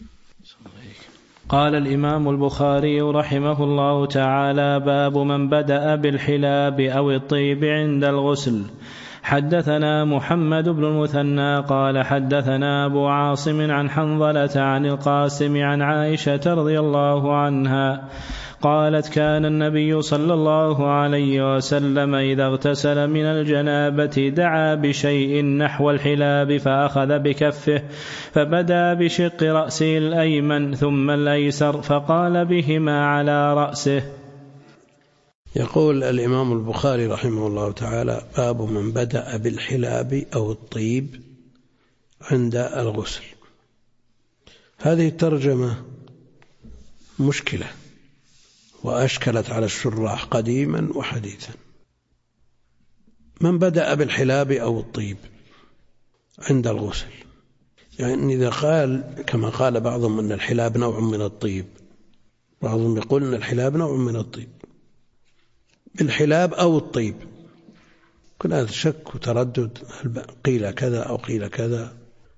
قال الإمام البخاري رحمه الله تعالى: باب من بدأ بالحلاب أو الطيب عند الغسل. حدثنا محمد بن المثنى قال حدثنا أبو عاصم عن حنظلة عن القاسم عن عائشة رضي الله عنها قالت: كان النبي صلى الله عليه وسلم إذا اغتسل من الجنابة دعا بشيء نحو الحلاب فأخذ بكفه، فبدأ بشق رأسه الأيمن ثم الأيسر، فقال بهما على رأسه. يقول الإمام البخاري رحمه الله تعالى: باب من بدأ بالحلاب أو الطيب عند الغسل. هذه الترجمة مشكلة وأشكلت على الشراح قديما وحديثا. من بدأ بالحلاب أو الطيب عند الغسل، يعني إذا قال كما قال بعضهم أن الحلاب نوع من الطيب، بعضهم يقول أن الحلاب نوع من الطيب، بالحلاب أو الطيب، كل هذا شك وتردد، قيل كذا أو قيل كذا.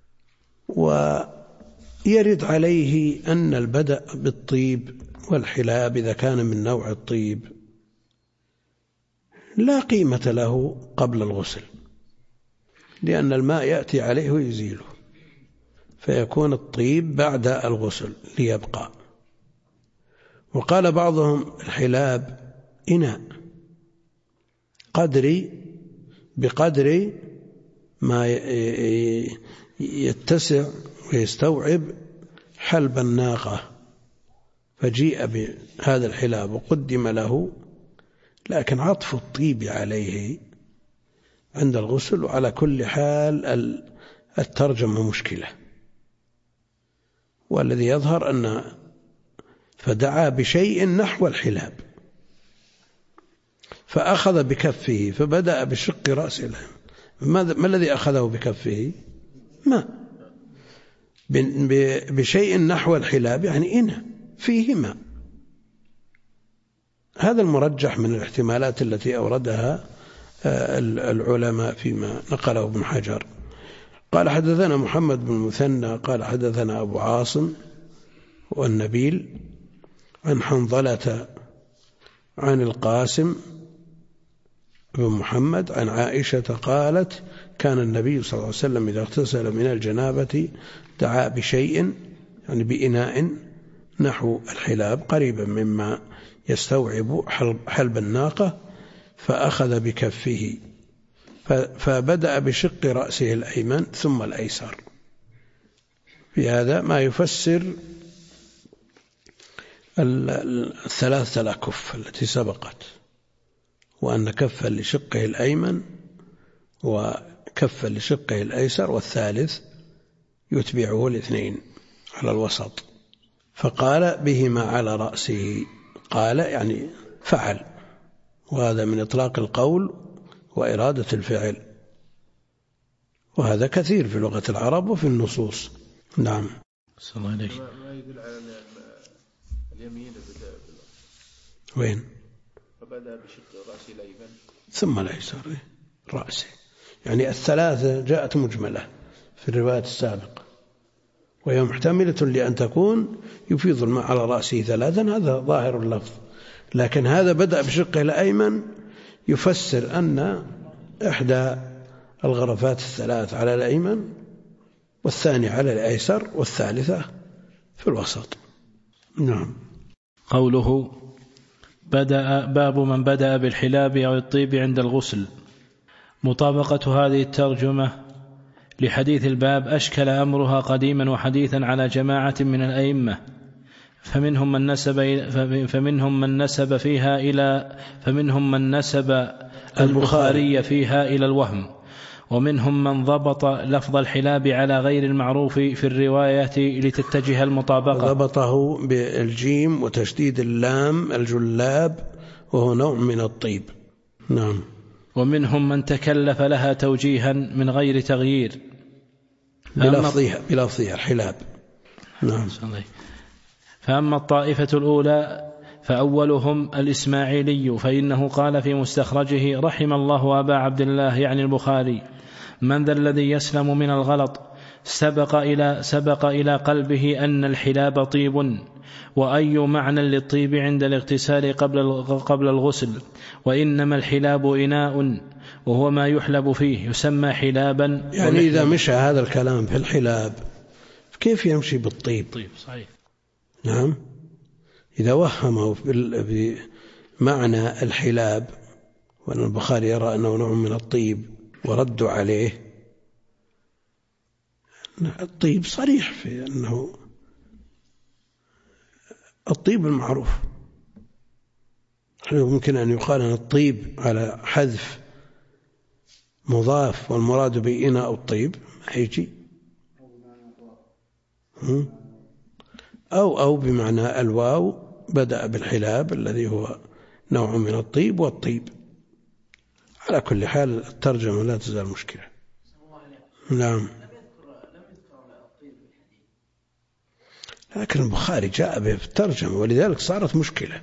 ويرد عليه أن البدء بالطيب والحلاب إذا كان من نوع الطيب لا قيمة له قبل الغسل، لأن الماء يأتي عليه ويزيله، فيكون الطيب بعد الغسل ليبقى. وقال بعضهم: الحلاب إناء بقدر ما يتسع ويستوعب حلب الناقة، فجيء بهذا الحلاب وقدم له، لكن عطف الطيب عليه عند الغسل. وعلى كل حال الترجمة مشكلة، والذي يظهر أن فدعا بشيء نحو الحلاب فأخذ بكفه فبدأ بشق رأسه. ما الذي أخذه بكفه؟ ماء. بشيء نحو الحلاب يعني إناء فيه ماء. هذا المرجح من الاحتمالات التي أوردها العلماء فيما نقله ابن حجر. قال حدثنا محمد بن المثنى قال حدثنا أبو عاصم والنبيل عن حنظلة عن القاسم بن محمد عن عائشة قالت: كان النبي صلى الله عليه وسلم إذا اغتسل من الجنابة دعا بشيء، يعني بإناء نحو الحلاب قريبا مما يستوعب حلب الناقة، فأخذ بكفه فبدأ بشق رأسه الأيمن ثم الأيسر. في هذا ما يفسر الثلاثة الأكف التي سبقت، وأن كفا لشقه الأيمن وكفا لشقه الأيسر، والثالث يتبعه الاثنين على الوسط. فقال بهما على رأسه، قال يعني فعل، وهذا من إطلاق القول وإرادة الفعل. وهذا كثير في لغة العرب وفي النصوص. نعم. صلى الله عليه وسلم. ما يدل على اليمين وين؟ فبدأ بشق رأسه الأيمن ثم الأيسر رأسه، يعني الثلاثة جاءت مجملة في الرواية السابقة، وهي محتملة لأن تكون يفيض الماء على رأسه ثلاثا، هذا ظاهر اللفظ. لكن هذا بدأ بشقه الأيمن يفسر أن إحدى الغرفات الثلاث على الأيمن، والثاني على الأيسر، والثالثة في الوسط. نعم. قوله باب من بدأ بالحلاب أو الطيب عند الغسل. مطابقة هذه الترجمة لحديث الباب أشكل أمرها قديما وحديثا على جماعة من الأئمة، فمنهم من نسب البخاري فيها إلى الوهم، ومنهم من ضبط لفظ الحلاب على غير المعروف في الرواية لتتجه المطابقة، ضبطه بالجيم وتشديد اللام الجلاب، وهو نوع من الطيب. نعم. ومنهم من تكلف لها توجيها من غير تغيير بلفظها الحلاب. نعم. فأما الطائفة الأولى فأولهم الإسماعيلي، فإنه قال في مستخرجه رحم الله أبا عبد الله يعني البخاري من ذا الذي يسلم من الغلط، سبق إلى قلبه أن الحلاب طيب، وأي معنى للطيب عند الاغتسال قبل الغسل، وإنما الحلاب إناء وهو ما يحلب فيه يسمى حلابا. يعني إذا مشى هذا الكلام في الحلاب كيف يمشي بالطيب؟ طيب صحيح. نعم. إذا وهمه بمعنى الحلاب، وأن البخاري يرى أنه نوع من الطيب وردوا عليه، الطيب صريح في أنه الطيب المعروف. يمكن أن يقال أن الطيب على حذف مضاف والمراد به إناء الطيب ما يجي، أو بمعنى الواو بدأ بالحلاب الذي هو نوع من الطيب والطيب. على كل حال الترجمة لا تزال مشكلة. نعم. لكن البخاري جاء به في الترجمة ولذلك صارت مشكلة.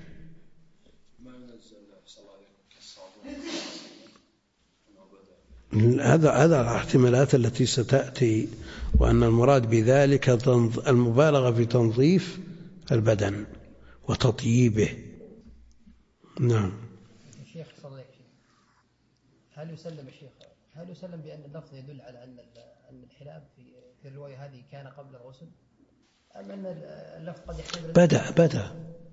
هذا الاحتمالات التي ستأتي، وأن المراد بذلك المبالغة في تنظيف البدن وتطييبه. نعم. الشيخ صديق، هل يسلم بأن اللفظ يدل على أن الحلاب في الرواية هذه كان قبل الغسل، أم أن اللفظ قد يحتمل بدأ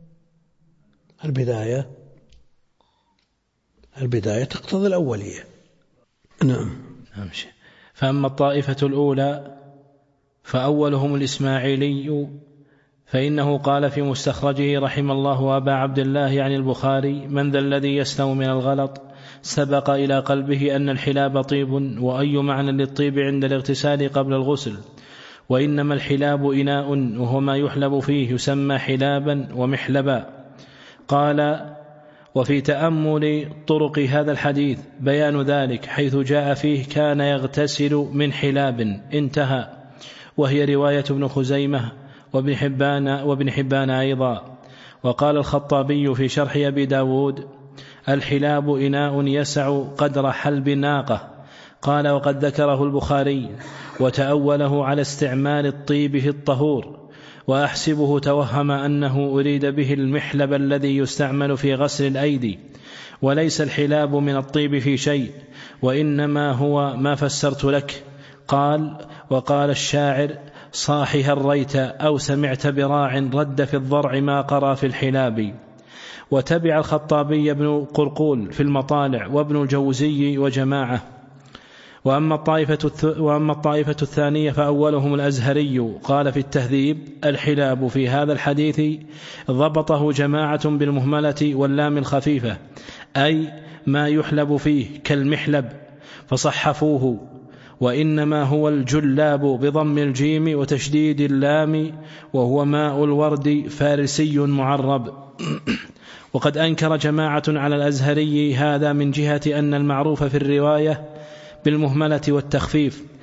البداية تقتضي الأولية. نعم. فأما الطائفة الأولى فأولهم الإسماعيلي، فإنه قال في مستخرجه رحم الله أبا عبد الله يعني البخاري من ذا الذي يسلم من الغلط، سبق إلى قلبه أن الحلاب طيب، وأي معنى للطيب عند الاغتسال قبل الغسل، وإنما الحلاب إناء وهو ما يحلب فيه يسمى حلابا ومحلبا. قال وفي تأمل طرق هذا الحديث بيان ذلك، حيث جاء فيه كان يغتسل من حلاب انتهى، وهي رواية ابن خزيمة وابن حبان أيضا. وقال الخطابي في شرح أبي داود الحلاب إناء يسع قدر حلب ناقة. قال وقد ذكره البخاري وتأوله على استعمال الطيب في الطهور، وأحسبه توهم أنه أريد به المحلب الذي يستعمل في غسل الأيدي، وليس الحلاب من الطيب في شيء، وإنما هو ما فسرت لك. قال وقال الشاعر صاحي هريت أو سمعت براع رد في الضرع ما قرى في الحلاب. وتبع الخطابي ابن قرقول في المطالع وابن الجوزي وجماعة. وأما الطائفة الثانية فأولهم الأزهري، قال في التهذيب الحلاب في هذا الحديث ضبطه جماعة بالمهملة واللام الخفيفة، أي ما يحلب فيه كالمحلب، فصحفوه، وإنما هو الجلاب بضم الجيم وتشديد اللام، وهو ماء الورد فارسي معرب. وقد أنكر جماعة على الأزهري هذا من جهة أن المعروف في الرواية بالمهملة والتخفيف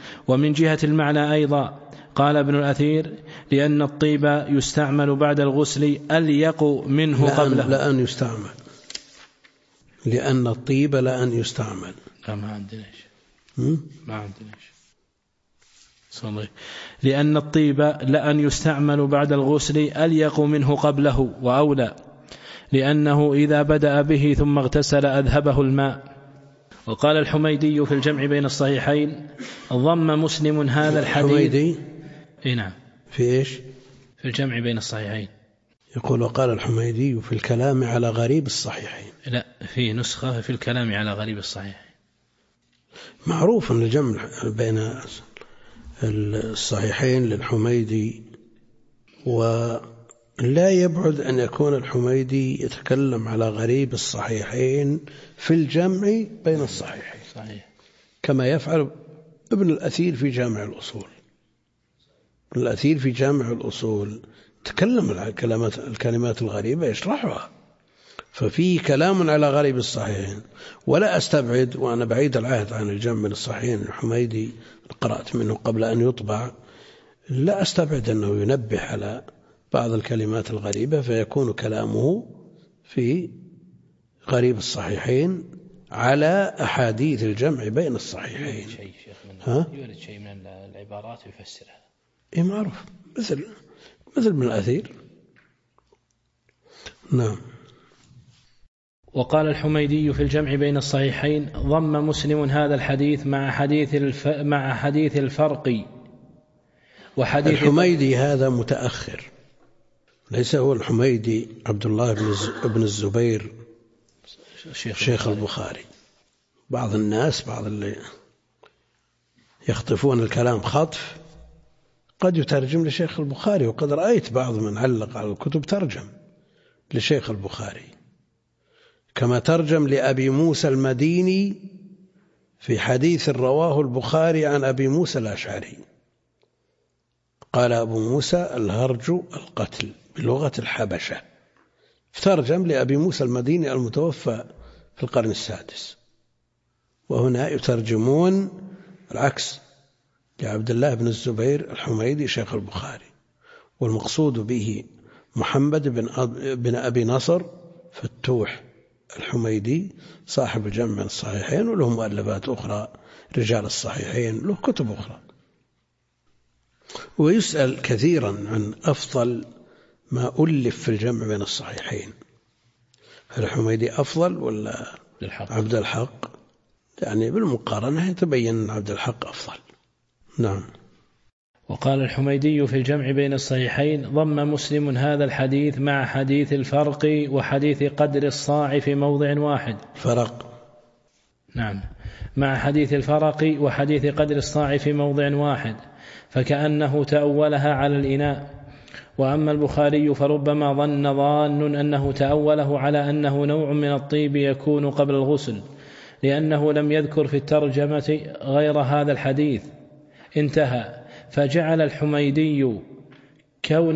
ومن جهة المعنى أيضا قال ابن الأثير لأن الطيب يستعمل بعد الغسل أليق منه قبله. لأن يستعمل، لأن الطيب لأن يستعمل. ما عندناش صحيح. لأن الطيب لأن يستعمل بعد الغسل أليق منه قبله وأولى، لأنه إذا بدأ به ثم اغتسل أذهبه الماء. وقال الحميدي في الجمع بين الصحيحين ضم مسلم هذا الحديث. الحميدي نعم في إيش؟ في الجمع بين الصحيحين. يقول وقال الحميدي في الكلام على غريب الصحيحين. لا، في نسخة في الكلام على غريب الصحيحين. معروف أن الجمع بين الصحيحين للحميدي، ولا يبعد أن يكون الحميدي يتكلم على غريب الصحيحين في الجمع بين الصحيحين. صحيح. كما يفعل ابن الأثير في جامع الأصول. ابن الأثير في جامع الأصول تكلم على الكلمات الغريبة يشرحها، ففي كلام على غريب الصحيحين. ولا أستبعد، وأنا بعيد العهد عن الجمع بين الصحيحين الحميدي قرأت منه قبل أن يطبع، لا أستبعد أنه ينبه على بعض الكلمات الغريبة فيكون كلامه في غريب الصحيحين على أحاديث الجمع بين الصحيحين. يورد شيء من العبارات يفسرها. إيه معروف، مثل ابن الأثير. نعم. وقال الحميدي في الجمع بين الصحيحين ضم مسلم هذا الحديث مع حديث الفرق وحديث الحميدي هذا متأخر، ليس هو الحميدي عبد الله بن الزبير شيخ البخاري. بعض الناس اللي يخطفون الكلام خطف قد يترجم لشيخ البخاري، وقد رأيت بعض من علق على الكتب ترجم لشيخ البخاري، كما ترجم لأبي موسى المديني في حديث رواه البخاري عن أبي موسى الأشعري. قال أبو موسى الهرج القتل بلغة الحبشة، فترجم لأبي موسى المديني المتوفى في القرن السادس. وهنا يترجمون العكس لعبد الله بن الزبير الحميدي شيخ البخاري، والمقصود به محمد بن أبي نصر فتوح الحميدي صاحب الجمع بين الصحيحين، وله مؤلفات أخرى رجال الصحيحين، له كتب أخرى. ويسأل كثيرا عن أفضل ما ألف في الجمع بين الصحيحين، هل الحميدي أفضل ولا عبد الحق؟ يعني بالمقارنة يتبين أن عبد الحق أفضل. نعم. وقال الحميدي في الجمع بين الصحيحين ضم مسلم هذا الحديث مع حديث الفرق وحديث قدر الصاع في موضع واحد. فرق. نعم، مع حديث الفرق وحديث قدر الصاع في موضع واحد، فكأنه تأولها على الإناء. وأما البخاري فربما ظن أنه تأوله على أنه نوع من الطيب يكون قبل الغسل، لأنه لم يذكر في الترجمة غير هذا الحديث. انتهى. فجعل الحميدي كون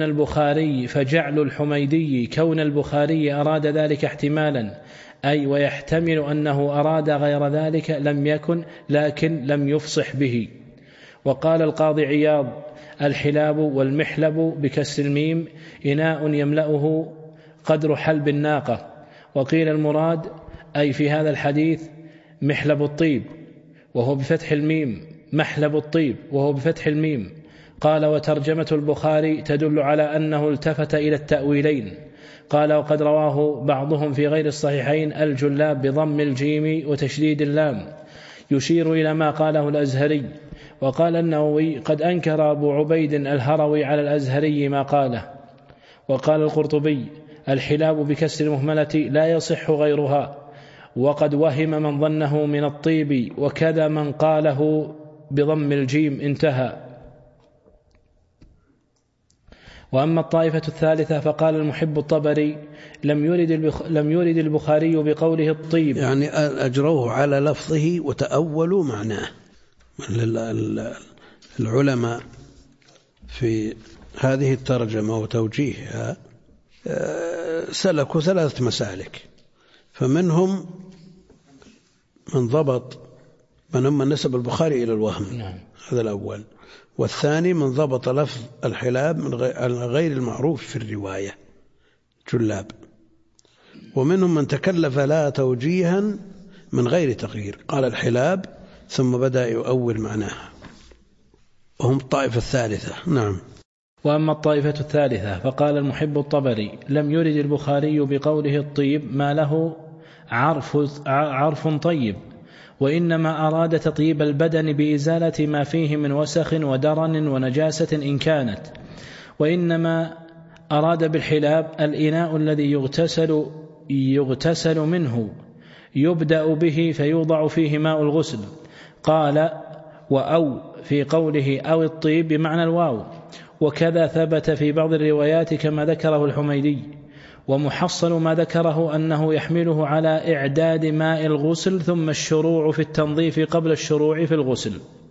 البخاري أراد ذلك احتمالا، أي ويحتمل أنه أراد غير ذلك لم يكن، لكن لم يفصح به. وقال القاضي عياض الحلاب والمحلب بكسر الميم إناء يملأه قدر حلب الناقة. وقيل المراد أي في هذا الحديث محلب الطيب وهو بفتح الميم، محلب الطيب وهو بفتح الميم. قال وترجمة البخاري تدل على أنه التفت إلى التأويلين. قال وقد رواه بعضهم في غير الصحيحين الجلاب بضم الجيم وتشديد اللام، يشير إلى ما قاله الأزهري. وقال النووي قد أنكر أبو عبيد الهروي على الأزهري ما قاله. وقال القرطبي الحلاب بكسر المهملة لا يصح غيرها، وقد وهم من ظنه من الطيب، وكذا من قاله بضم الجيم. انتهى. وأما الطائفة الثالثة فقال المحب الطبري لم يرد البخاري بقوله الطيب، يعني أجروه على لفظه وتأولوا معناه. العلماء في هذه الترجمة وتوجيهها سلكوا 3 مسالك، فمنهم من ضبط من هم نسب البخاري إلى الوهم. نعم. هذا الأول. والثاني من ضبط لفظ الحلاب من غير المعروف في الرواية جلاب. ومنهم من تكلف لا توجيها من غير تغيير، قال الحلاب ثم بدأ يؤول معناها، وهم الطائفة الثالثة. نعم. وأما الطائفة الثالثة فقال المحب الطبري: لم يرد البخاري بقوله الطيب ما له عرف طيب، وإنما أراد تطيب البدن بإزالة ما فيه من وسخ ودرن ونجاسة إن كانت، وإنما أراد بالحلاب الإناء الذي يغتسل منه يبدأ به فيوضع فيه ماء الغسل. قال: وأو في قوله أو الطيب بمعنى الواو، وكذا ثبت في بعض الروايات كما ذكره الحميدي. ومحصل ما ذكره أنه يحمله على إعداد ماء الغسل ثم الشروع في التنظيف قبل الشروع في الغسل.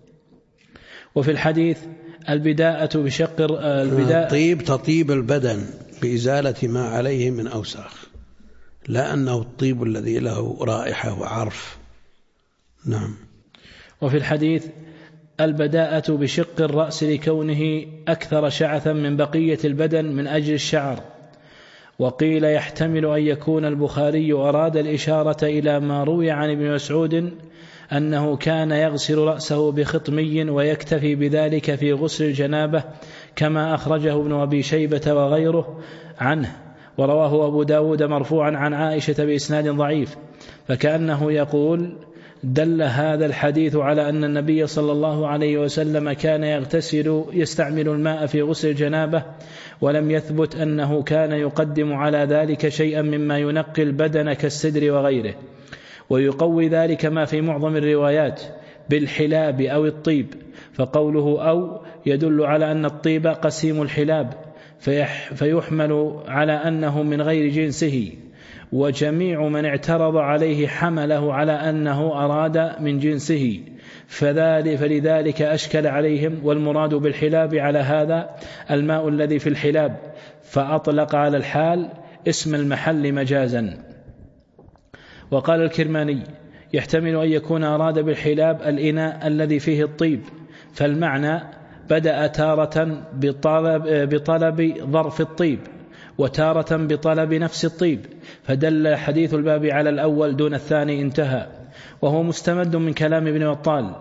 وفي الحديث البداءة بشق الطيب تطيب البدن بإزالة ما عليه من أوساخ، لا أنه الطيب الذي له رائحة وعرف. نعم. وفي الحديث البداءة بشق الرأس لكونه أكثر شعثا من بقية البدن من أجل الشعر. وقيل يحتمل أن يكون البخاري أراد الإشارة إلى ما روي عن ابن مسعود أنه كان يغسل رأسه بخطمي ويكتفي بذلك في غسل الجنابة، كما أخرجه ابن أبي شيبة وغيره عنه، ورواه أبو داود مرفوعا عن عائشة بإسناد ضعيف. فكأنه يقول: دل هذا الحديث على أن النبي صلى الله عليه وسلم كان يستعمل الماء في غسل الجنابة، ولم يثبت أنه كان يقدم على ذلك شيئا مما ينقي البدن كالسدر وغيره. ويقوي ذلك ما في معظم الروايات بالحلاب أو الطيب، فقوله أو يدل على أن الطيب قسيم الحلاب، فيحمل على أنه من غير جنسه، وجميع من اعترض عليه حمله على أنه أراد من جنسه، فلذلك أشكل عليهم. والمراد بالحلاب على هذا الماء الذي في الحلاب، فأطلق على الحال اسم المحل مجازا. وقال الكرماني: يحتمل أن يكون أراد بالحلاب الإناء الذي فيه الطيب، فالمعنى بدأ تارة بطلب ظرف الطيب وتارة بطلب نفس الطيب، فدل حديث الباب على الأول دون الثاني. انتهى. وهو مستمد من كلام ابن بطال،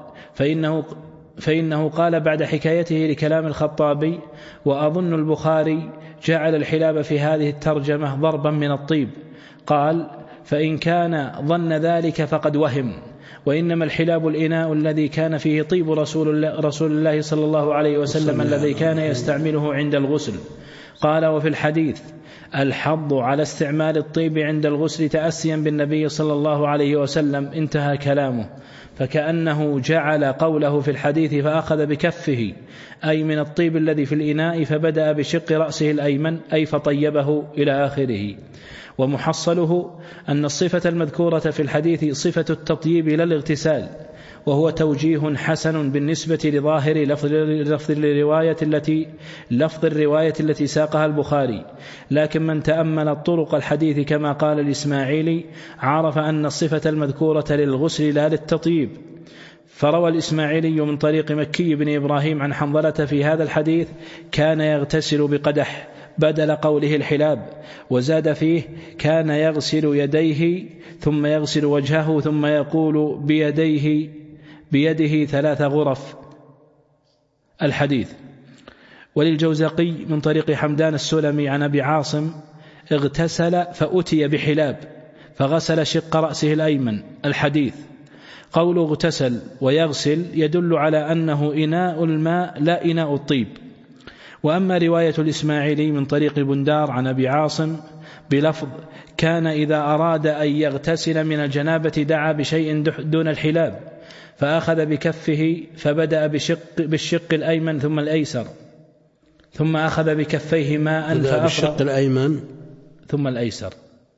فإنه قال بعد حكايته لكلام الخطابي: وأظن البخاري جعل الحلاب في هذه الترجمة ضربا من الطيب. قال: فإن كان ظن ذلك فقد وهم، وإنما الحلاب الإناء الذي كان فيه طيب رسول الله صلى الله عليه وسلم الذي كان يستعمله عند الغسل. قال: وفي الحديث الحض على استعمال الطيب عند الغسل تأسيا بالنبي صلى الله عليه وسلم. انتهى كلامه. فكأنه جعل قوله في الحديث فأخذ بكفه أي من الطيب الذي في الإناء، فبدأ بشق رأسه الأيمن أي فطيبه إلى آخره. ومحصله أن الصفة المذكورة في الحديث صفة التطيب لا الاغتسال، وهو توجيه حسن بالنسبة لظاهر لفظ الرواية التي ساقها البخاري. لكن من تأمل طرق الحديث كما قال الإسماعيلي عرف أن الصفة المذكورة للغسل لا للتطيب. فروى الإسماعيلي من طريق مكي بن إبراهيم عن حنظلة في هذا الحديث: كان يغتسل بقدح بدل قوله الحلاب، وزاد فيه: كان يغسل يديه ثم يغسل وجهه ثم يقول بيده 3 غرف. الحديث. وللجوزقي من طريق حمدان السلمي عن أبي عاصم: اغتسل فأتي بحلاب فغسل شق رأسه الأيمن. الحديث. قول اغتسل ويغسل يدل على أنه إناء الماء لا إناء الطيب. وأما رواية الإسماعيلي من طريق بندار عن أبي عاصم بلفظ: كان إذا أراد أن يغتسل من الجنابة دعا بشيء دون الحلاب، فأخذ بكفه فبدأ بالشق الأيمن ثم الأيسر، ثم أخذ بكفيه ماء بالشق الأيمن ثم الأيسر.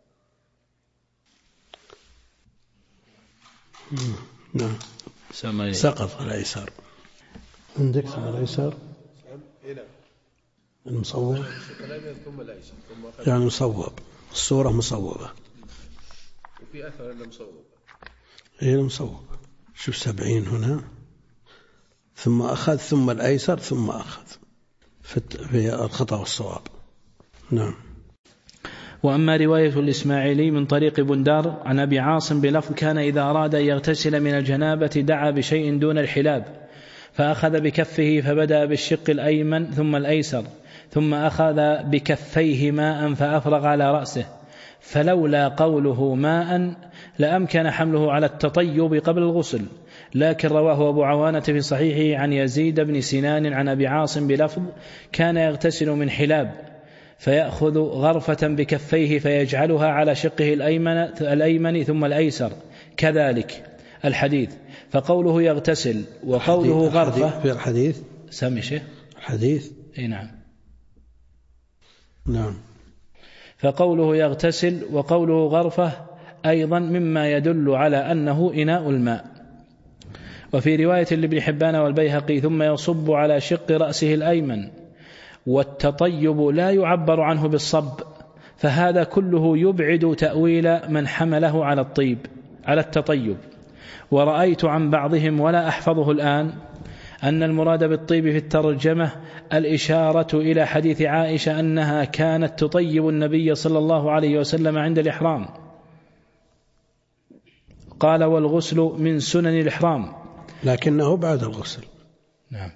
نعم. سقط الأيسر. عندك ثم الأيسر المصوب، يعني مصوب، الصورة مصوبة. وفي أثر أنه مصوب. إيه مصوب. شوف 70 هنا، ثم أخذ ثم الأيسر ثم أخذ في الخطأ والصواب. نعم. وأما رواية الإسماعيلي من طريق بندار عن أبي عاصم بلفظ كان إذا أراد أن يغتسل من الجنابة دعا بشيء دون الحلاب، فأخذ بكفه فبدأ بالشق الأيمن ثم الأيسر، ثم أخذ بكفيه ماء فأفرغ على رأسه، فلولا قوله ماء لأمكن حمله على التطيب قبل الغسل. لكن رواه أبو عوانة في صحيحه عن يزيد بن سنان عن أبي عاصم بلفظ كان يغتسل من حلاب، فيأخذ غرفة بكفيه فيجعلها على شقه الأيمن ثم الأيسر كذلك الحديث. فقوله يغتسل وقوله غرفة في الحديث سمي شيء الحديث. نعم. نعم. فقوله يغتسل وقوله غرفة أيضا مما يدل على أنه إناء الماء. وفي رواية لابن حبان والبيهقي ثم يصب على شق رأسه الأيمن، والتطيب لا يعبر عنه بالصب، فهذا كله يبعد تأويل من حمله على التطيب. ورأيت عن بعضهم ولا أحفظه الآن أن المراد بالطيب في الترجمة الإشارة إلى حديث عائشة أنها كانت تطيب النبي صلى الله عليه وسلم عند الإحرام. قال والغسل من سنن الإحرام، لكنه بعد الغسل. نعم.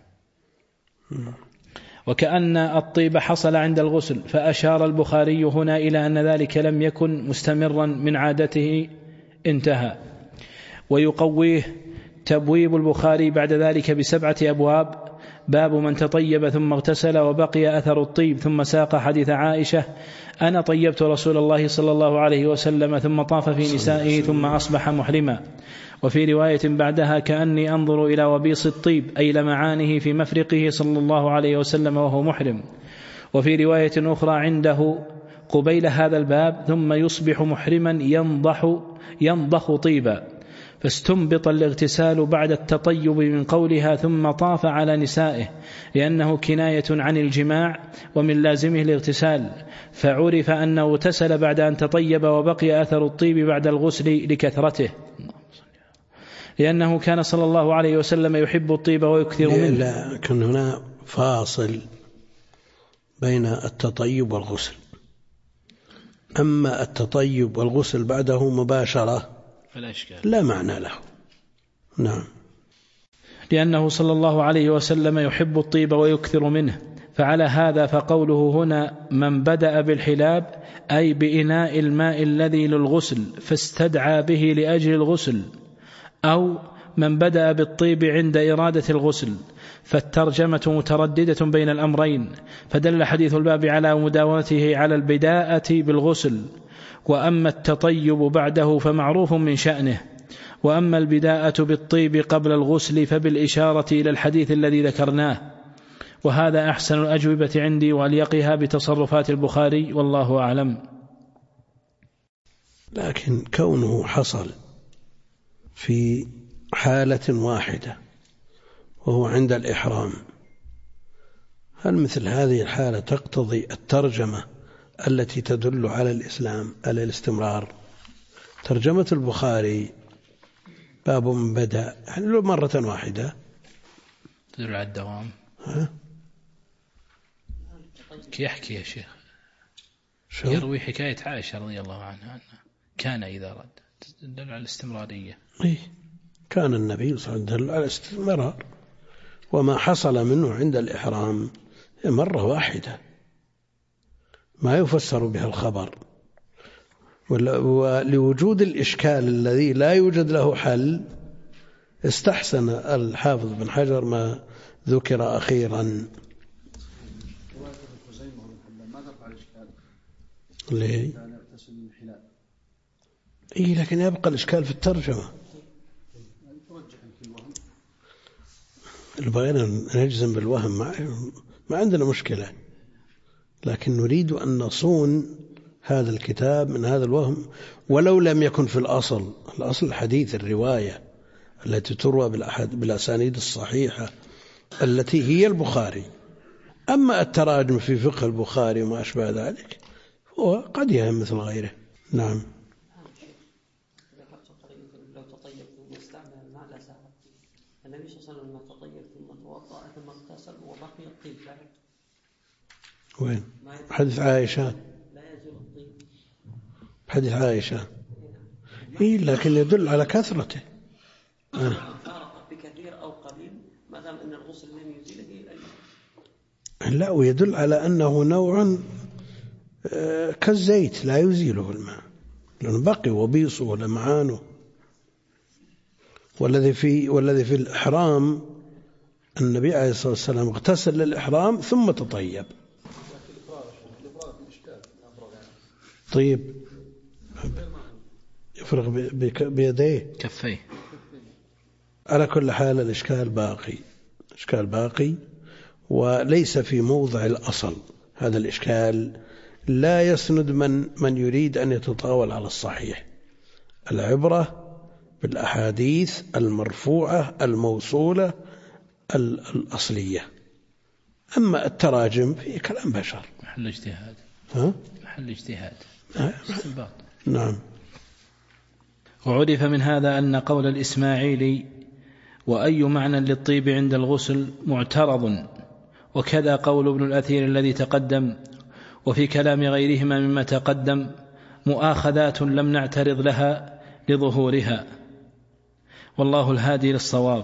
وكأن الطيب حصل عند الغسل، فأشار البخاري هنا إلى أن ذلك لم يكن مستمرا من عادته. انتهى. ويقويه تبويب البخاري بعد ذلك ب7 أبواب: باب من تطيب ثم اغتسل وبقي أثر الطيب، ثم ساق حديث عائشة أنا طيبت رسول الله صلى الله عليه وسلم ثم طاف في نسائه ثم أصبح محرما. وفي رواية بعدها كأني أنظر إلى وبيص الطيب أي لمعانه في مفرقه صلى الله عليه وسلم وهو محرم. وفي رواية أخرى عنده قبيل هذا الباب ثم يصبح محرما ينضخ طيبا، فاستنبط الاغتسال بعد التطيب من قولها ثم طاف على نسائه، لأنه كناية عن الجماع ومن لازمه الاغتسال، فعرف أنه اغتسل بعد أن تطيب وبقي أثر الطيب بعد الغسل لكثرته، لأنه كان صلى الله عليه وسلم يحب الطيب ويكثر منه. لكن هنا فاصل بين التطيب والغسل. أما التطيب والغسل بعده مباشرة لا معنى له. نعم. لأنه صلى الله عليه وسلم يحب الطيب ويكثر منه، فعلى هذا فقوله هنا من بدأ بالحلاب أي بإناء الماء الذي للغسل فاستدعى به لأجل الغسل، أو من بدأ بالطيب عند إرادة الغسل، فالترجمة مترددة بين الأمرين، فدل حديث الباب على مداومته على البداءة بالغسل. وأما التطيب بعده فمعروف من شأنه، وأما البداءة بالطيب قبل الغسل فبالإشارة إلى الحديث الذي ذكرناه. وهذا أحسن الأجوبة عندي وأليقها بتصرفات البخاري، والله أعلم. لكن كونه حصل في حالة واحدة وهو عند الإحرام، هل مثل هذه الحالة تقتضي الترجمة التي تدل على الإسلام على الاستمرار؟ ترجمة البخاري باب من بدأ مرة واحدة تدل على الدوام. يحكي يا شيخ يروي حكاية عائشة رضي الله عنها كان إذا رد تدل على الاستمرارية. كان النبي صلى الله عليه وسلم يدل على الاستمرار، وما حصل منه عند الإحرام مرة واحدة ما يفسر بها الخبر. ولوجود الإشكال الذي لا يوجد له حل استحسن الحافظ بن حجر ما ذكر أخيرا. ما ترفع الإشكال ليه؟ كان يغتسل من حلال. لكن يبقى الإشكال في الترجمة. بغينا نجزم بالوهم ما عندنا مشكلة، لكن نريد أن نصون هذا الكتاب من هذا الوهم، ولو لم يكن في الأصل الحديث الرواية التي تروى بالأسانيد الصحيحة التي هي البخاري. أما التراجم في فقه البخاري وما أشبه ذلك هو قد يهم مثل غيره. نعم. لو تطيب ثم استعمل الماء لا سهل. وين؟ حديث عائشة. لا يزول الطين. حديث عائشة. إيه لكن يدل على كثرته. فارق بكثير أو قليل ما دام أن الغسل لم يزيله. لا، ويدل على أنه نوع كالزيت لا يزيله الماء، لأنه بقي وبيصه ولمعانه. والذي في الإحرام النبي عليه الصلاة والسلام اغتسل للإحرام ثم تطيب. طيب يفرغ بيديه كفيه. على كل حال الإشكال باقي وليس في موضع الأصل. هذا الإشكال لا يسند من يريد أن يتطاول على الصحيح. العبرة بالأحاديث المرفوعة الموصولة الأصلية. أما التراجم في كلام بشر، محل اجتهاد. محل اجتهاد. استنباط. نعم. وعرف من هذا أن قول الإسماعيلي وأي معنى للطيب عند الغسل معترض، وكذا قول ابن الأثير الذي تقدم، وفي كلام غيرهما مما تقدم مؤاخذات لم نعترض لها لظهورها، والله الهادي للصواب.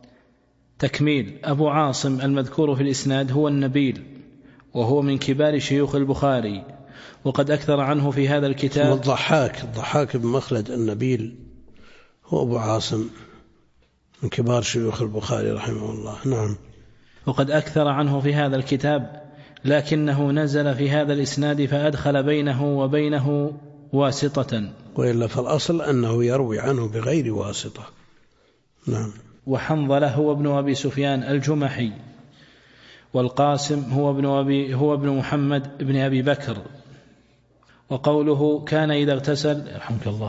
تكميل: أبو عاصم المذكور في الإسناد هو النبيل، وهو من كبار شيوخ البخاري، وقد أكثر عنه في هذا الكتاب. الضحاك بن مخلد النبيل هو أبو عاصم من كبار شيوخ البخاري رحمه الله. نعم. وقد أكثر عنه في هذا الكتاب، لكنه نزل في هذا الإسناد فأدخل بينه وبينه واسطة، وإلا فالأصل أنه يروي عنه بغير واسطة. نعم. وحنظلة هو ابن أبي سفيان الجمحي، والقاسم هو ابن محمد ابن أبي بكر. وقوله كان إذا اغتسل رحمك الله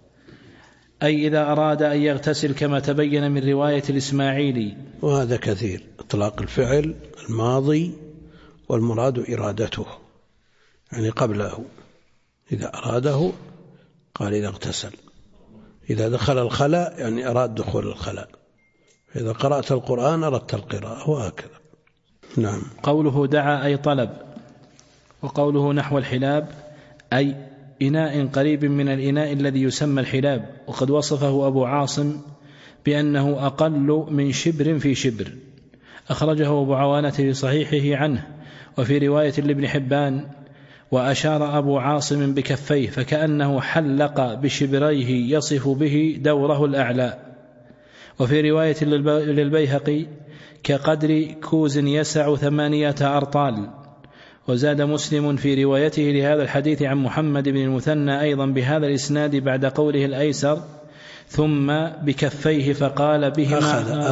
أي إذا أراد أن يغتسل، كما تبين من رواية الإسماعيلي. وهذا كثير، إطلاق الفعل الماضي والمراد إرادته، يعني قبله. إذا أراده قال إذا اغتسل. إذا دخل الخلاء يعني أراد دخول الخلاء. إذا قرأت القرآن أردت القراءة، وهكذا. نعم. قوله دعا أي طلب. وقوله نحو الحلاب أي إناء قريب من الإناء الذي يسمى الحلاب، وقد وصفه أبو عاصم بأنه أقل من شبر في شبر. أخرجه أبو عوانة في صحيحه عنه. وفي رواية لابن حبان وأشار أبو عاصم بكفيه فكأنه حلق بشبريه يصف به دوره الأعلى. وفي رواية للبيهقي كقدر كوز يسع 8 أرطال. وزاد مسلم في روايته لهذا الحديث عن محمد بن المثنى أيضا بهذا الإسناد بعد قوله الأيسر ثم بكفيه فقال بهما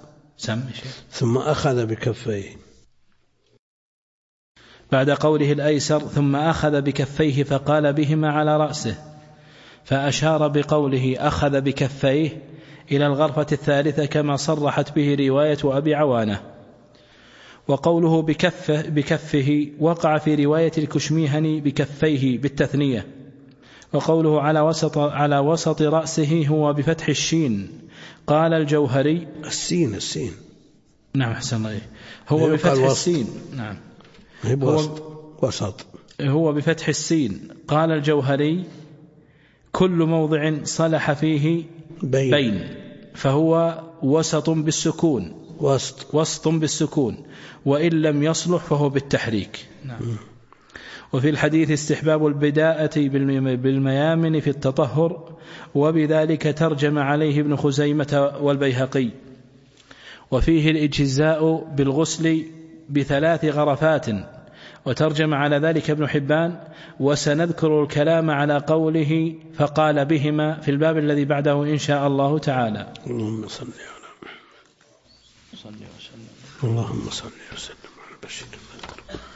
ثم أخذ بكفيه بعد قوله الأيسر ثم أخذ بكفيه فقال بهما على رأسه، فأشار بقوله أخذ بكفيه إلى الغرفة الثالثة كما صرحت به رواية أبي عوانة. وقوله بكفه وقع في رواية الكشميهني بكفيه بالتثنية. وقوله على وسط رأسه هو بفتح الشين. قال الجوهري السين نعم أحسن الله هو بفتح السين. نعم وسط هو بفتح السين. قال الجوهري كل موضع صلح فيه بين فهو وسط بالسكون، وإن لم يصلح فهو بالتحريك. نعم. وفي الحديث استحباب البداءة بالميامن في التطهر، وبذلك ترجم عليه ابن خزيمة والبيهقي. وفيه الإجزاء بالغسل ب3 غرفات، وترجم على ذلك ابن حبان. وسنذكر الكلام على قوله فقال بهما في الباب الذي بعده إن شاء الله تعالى. اللهم صل وسلم على بشير.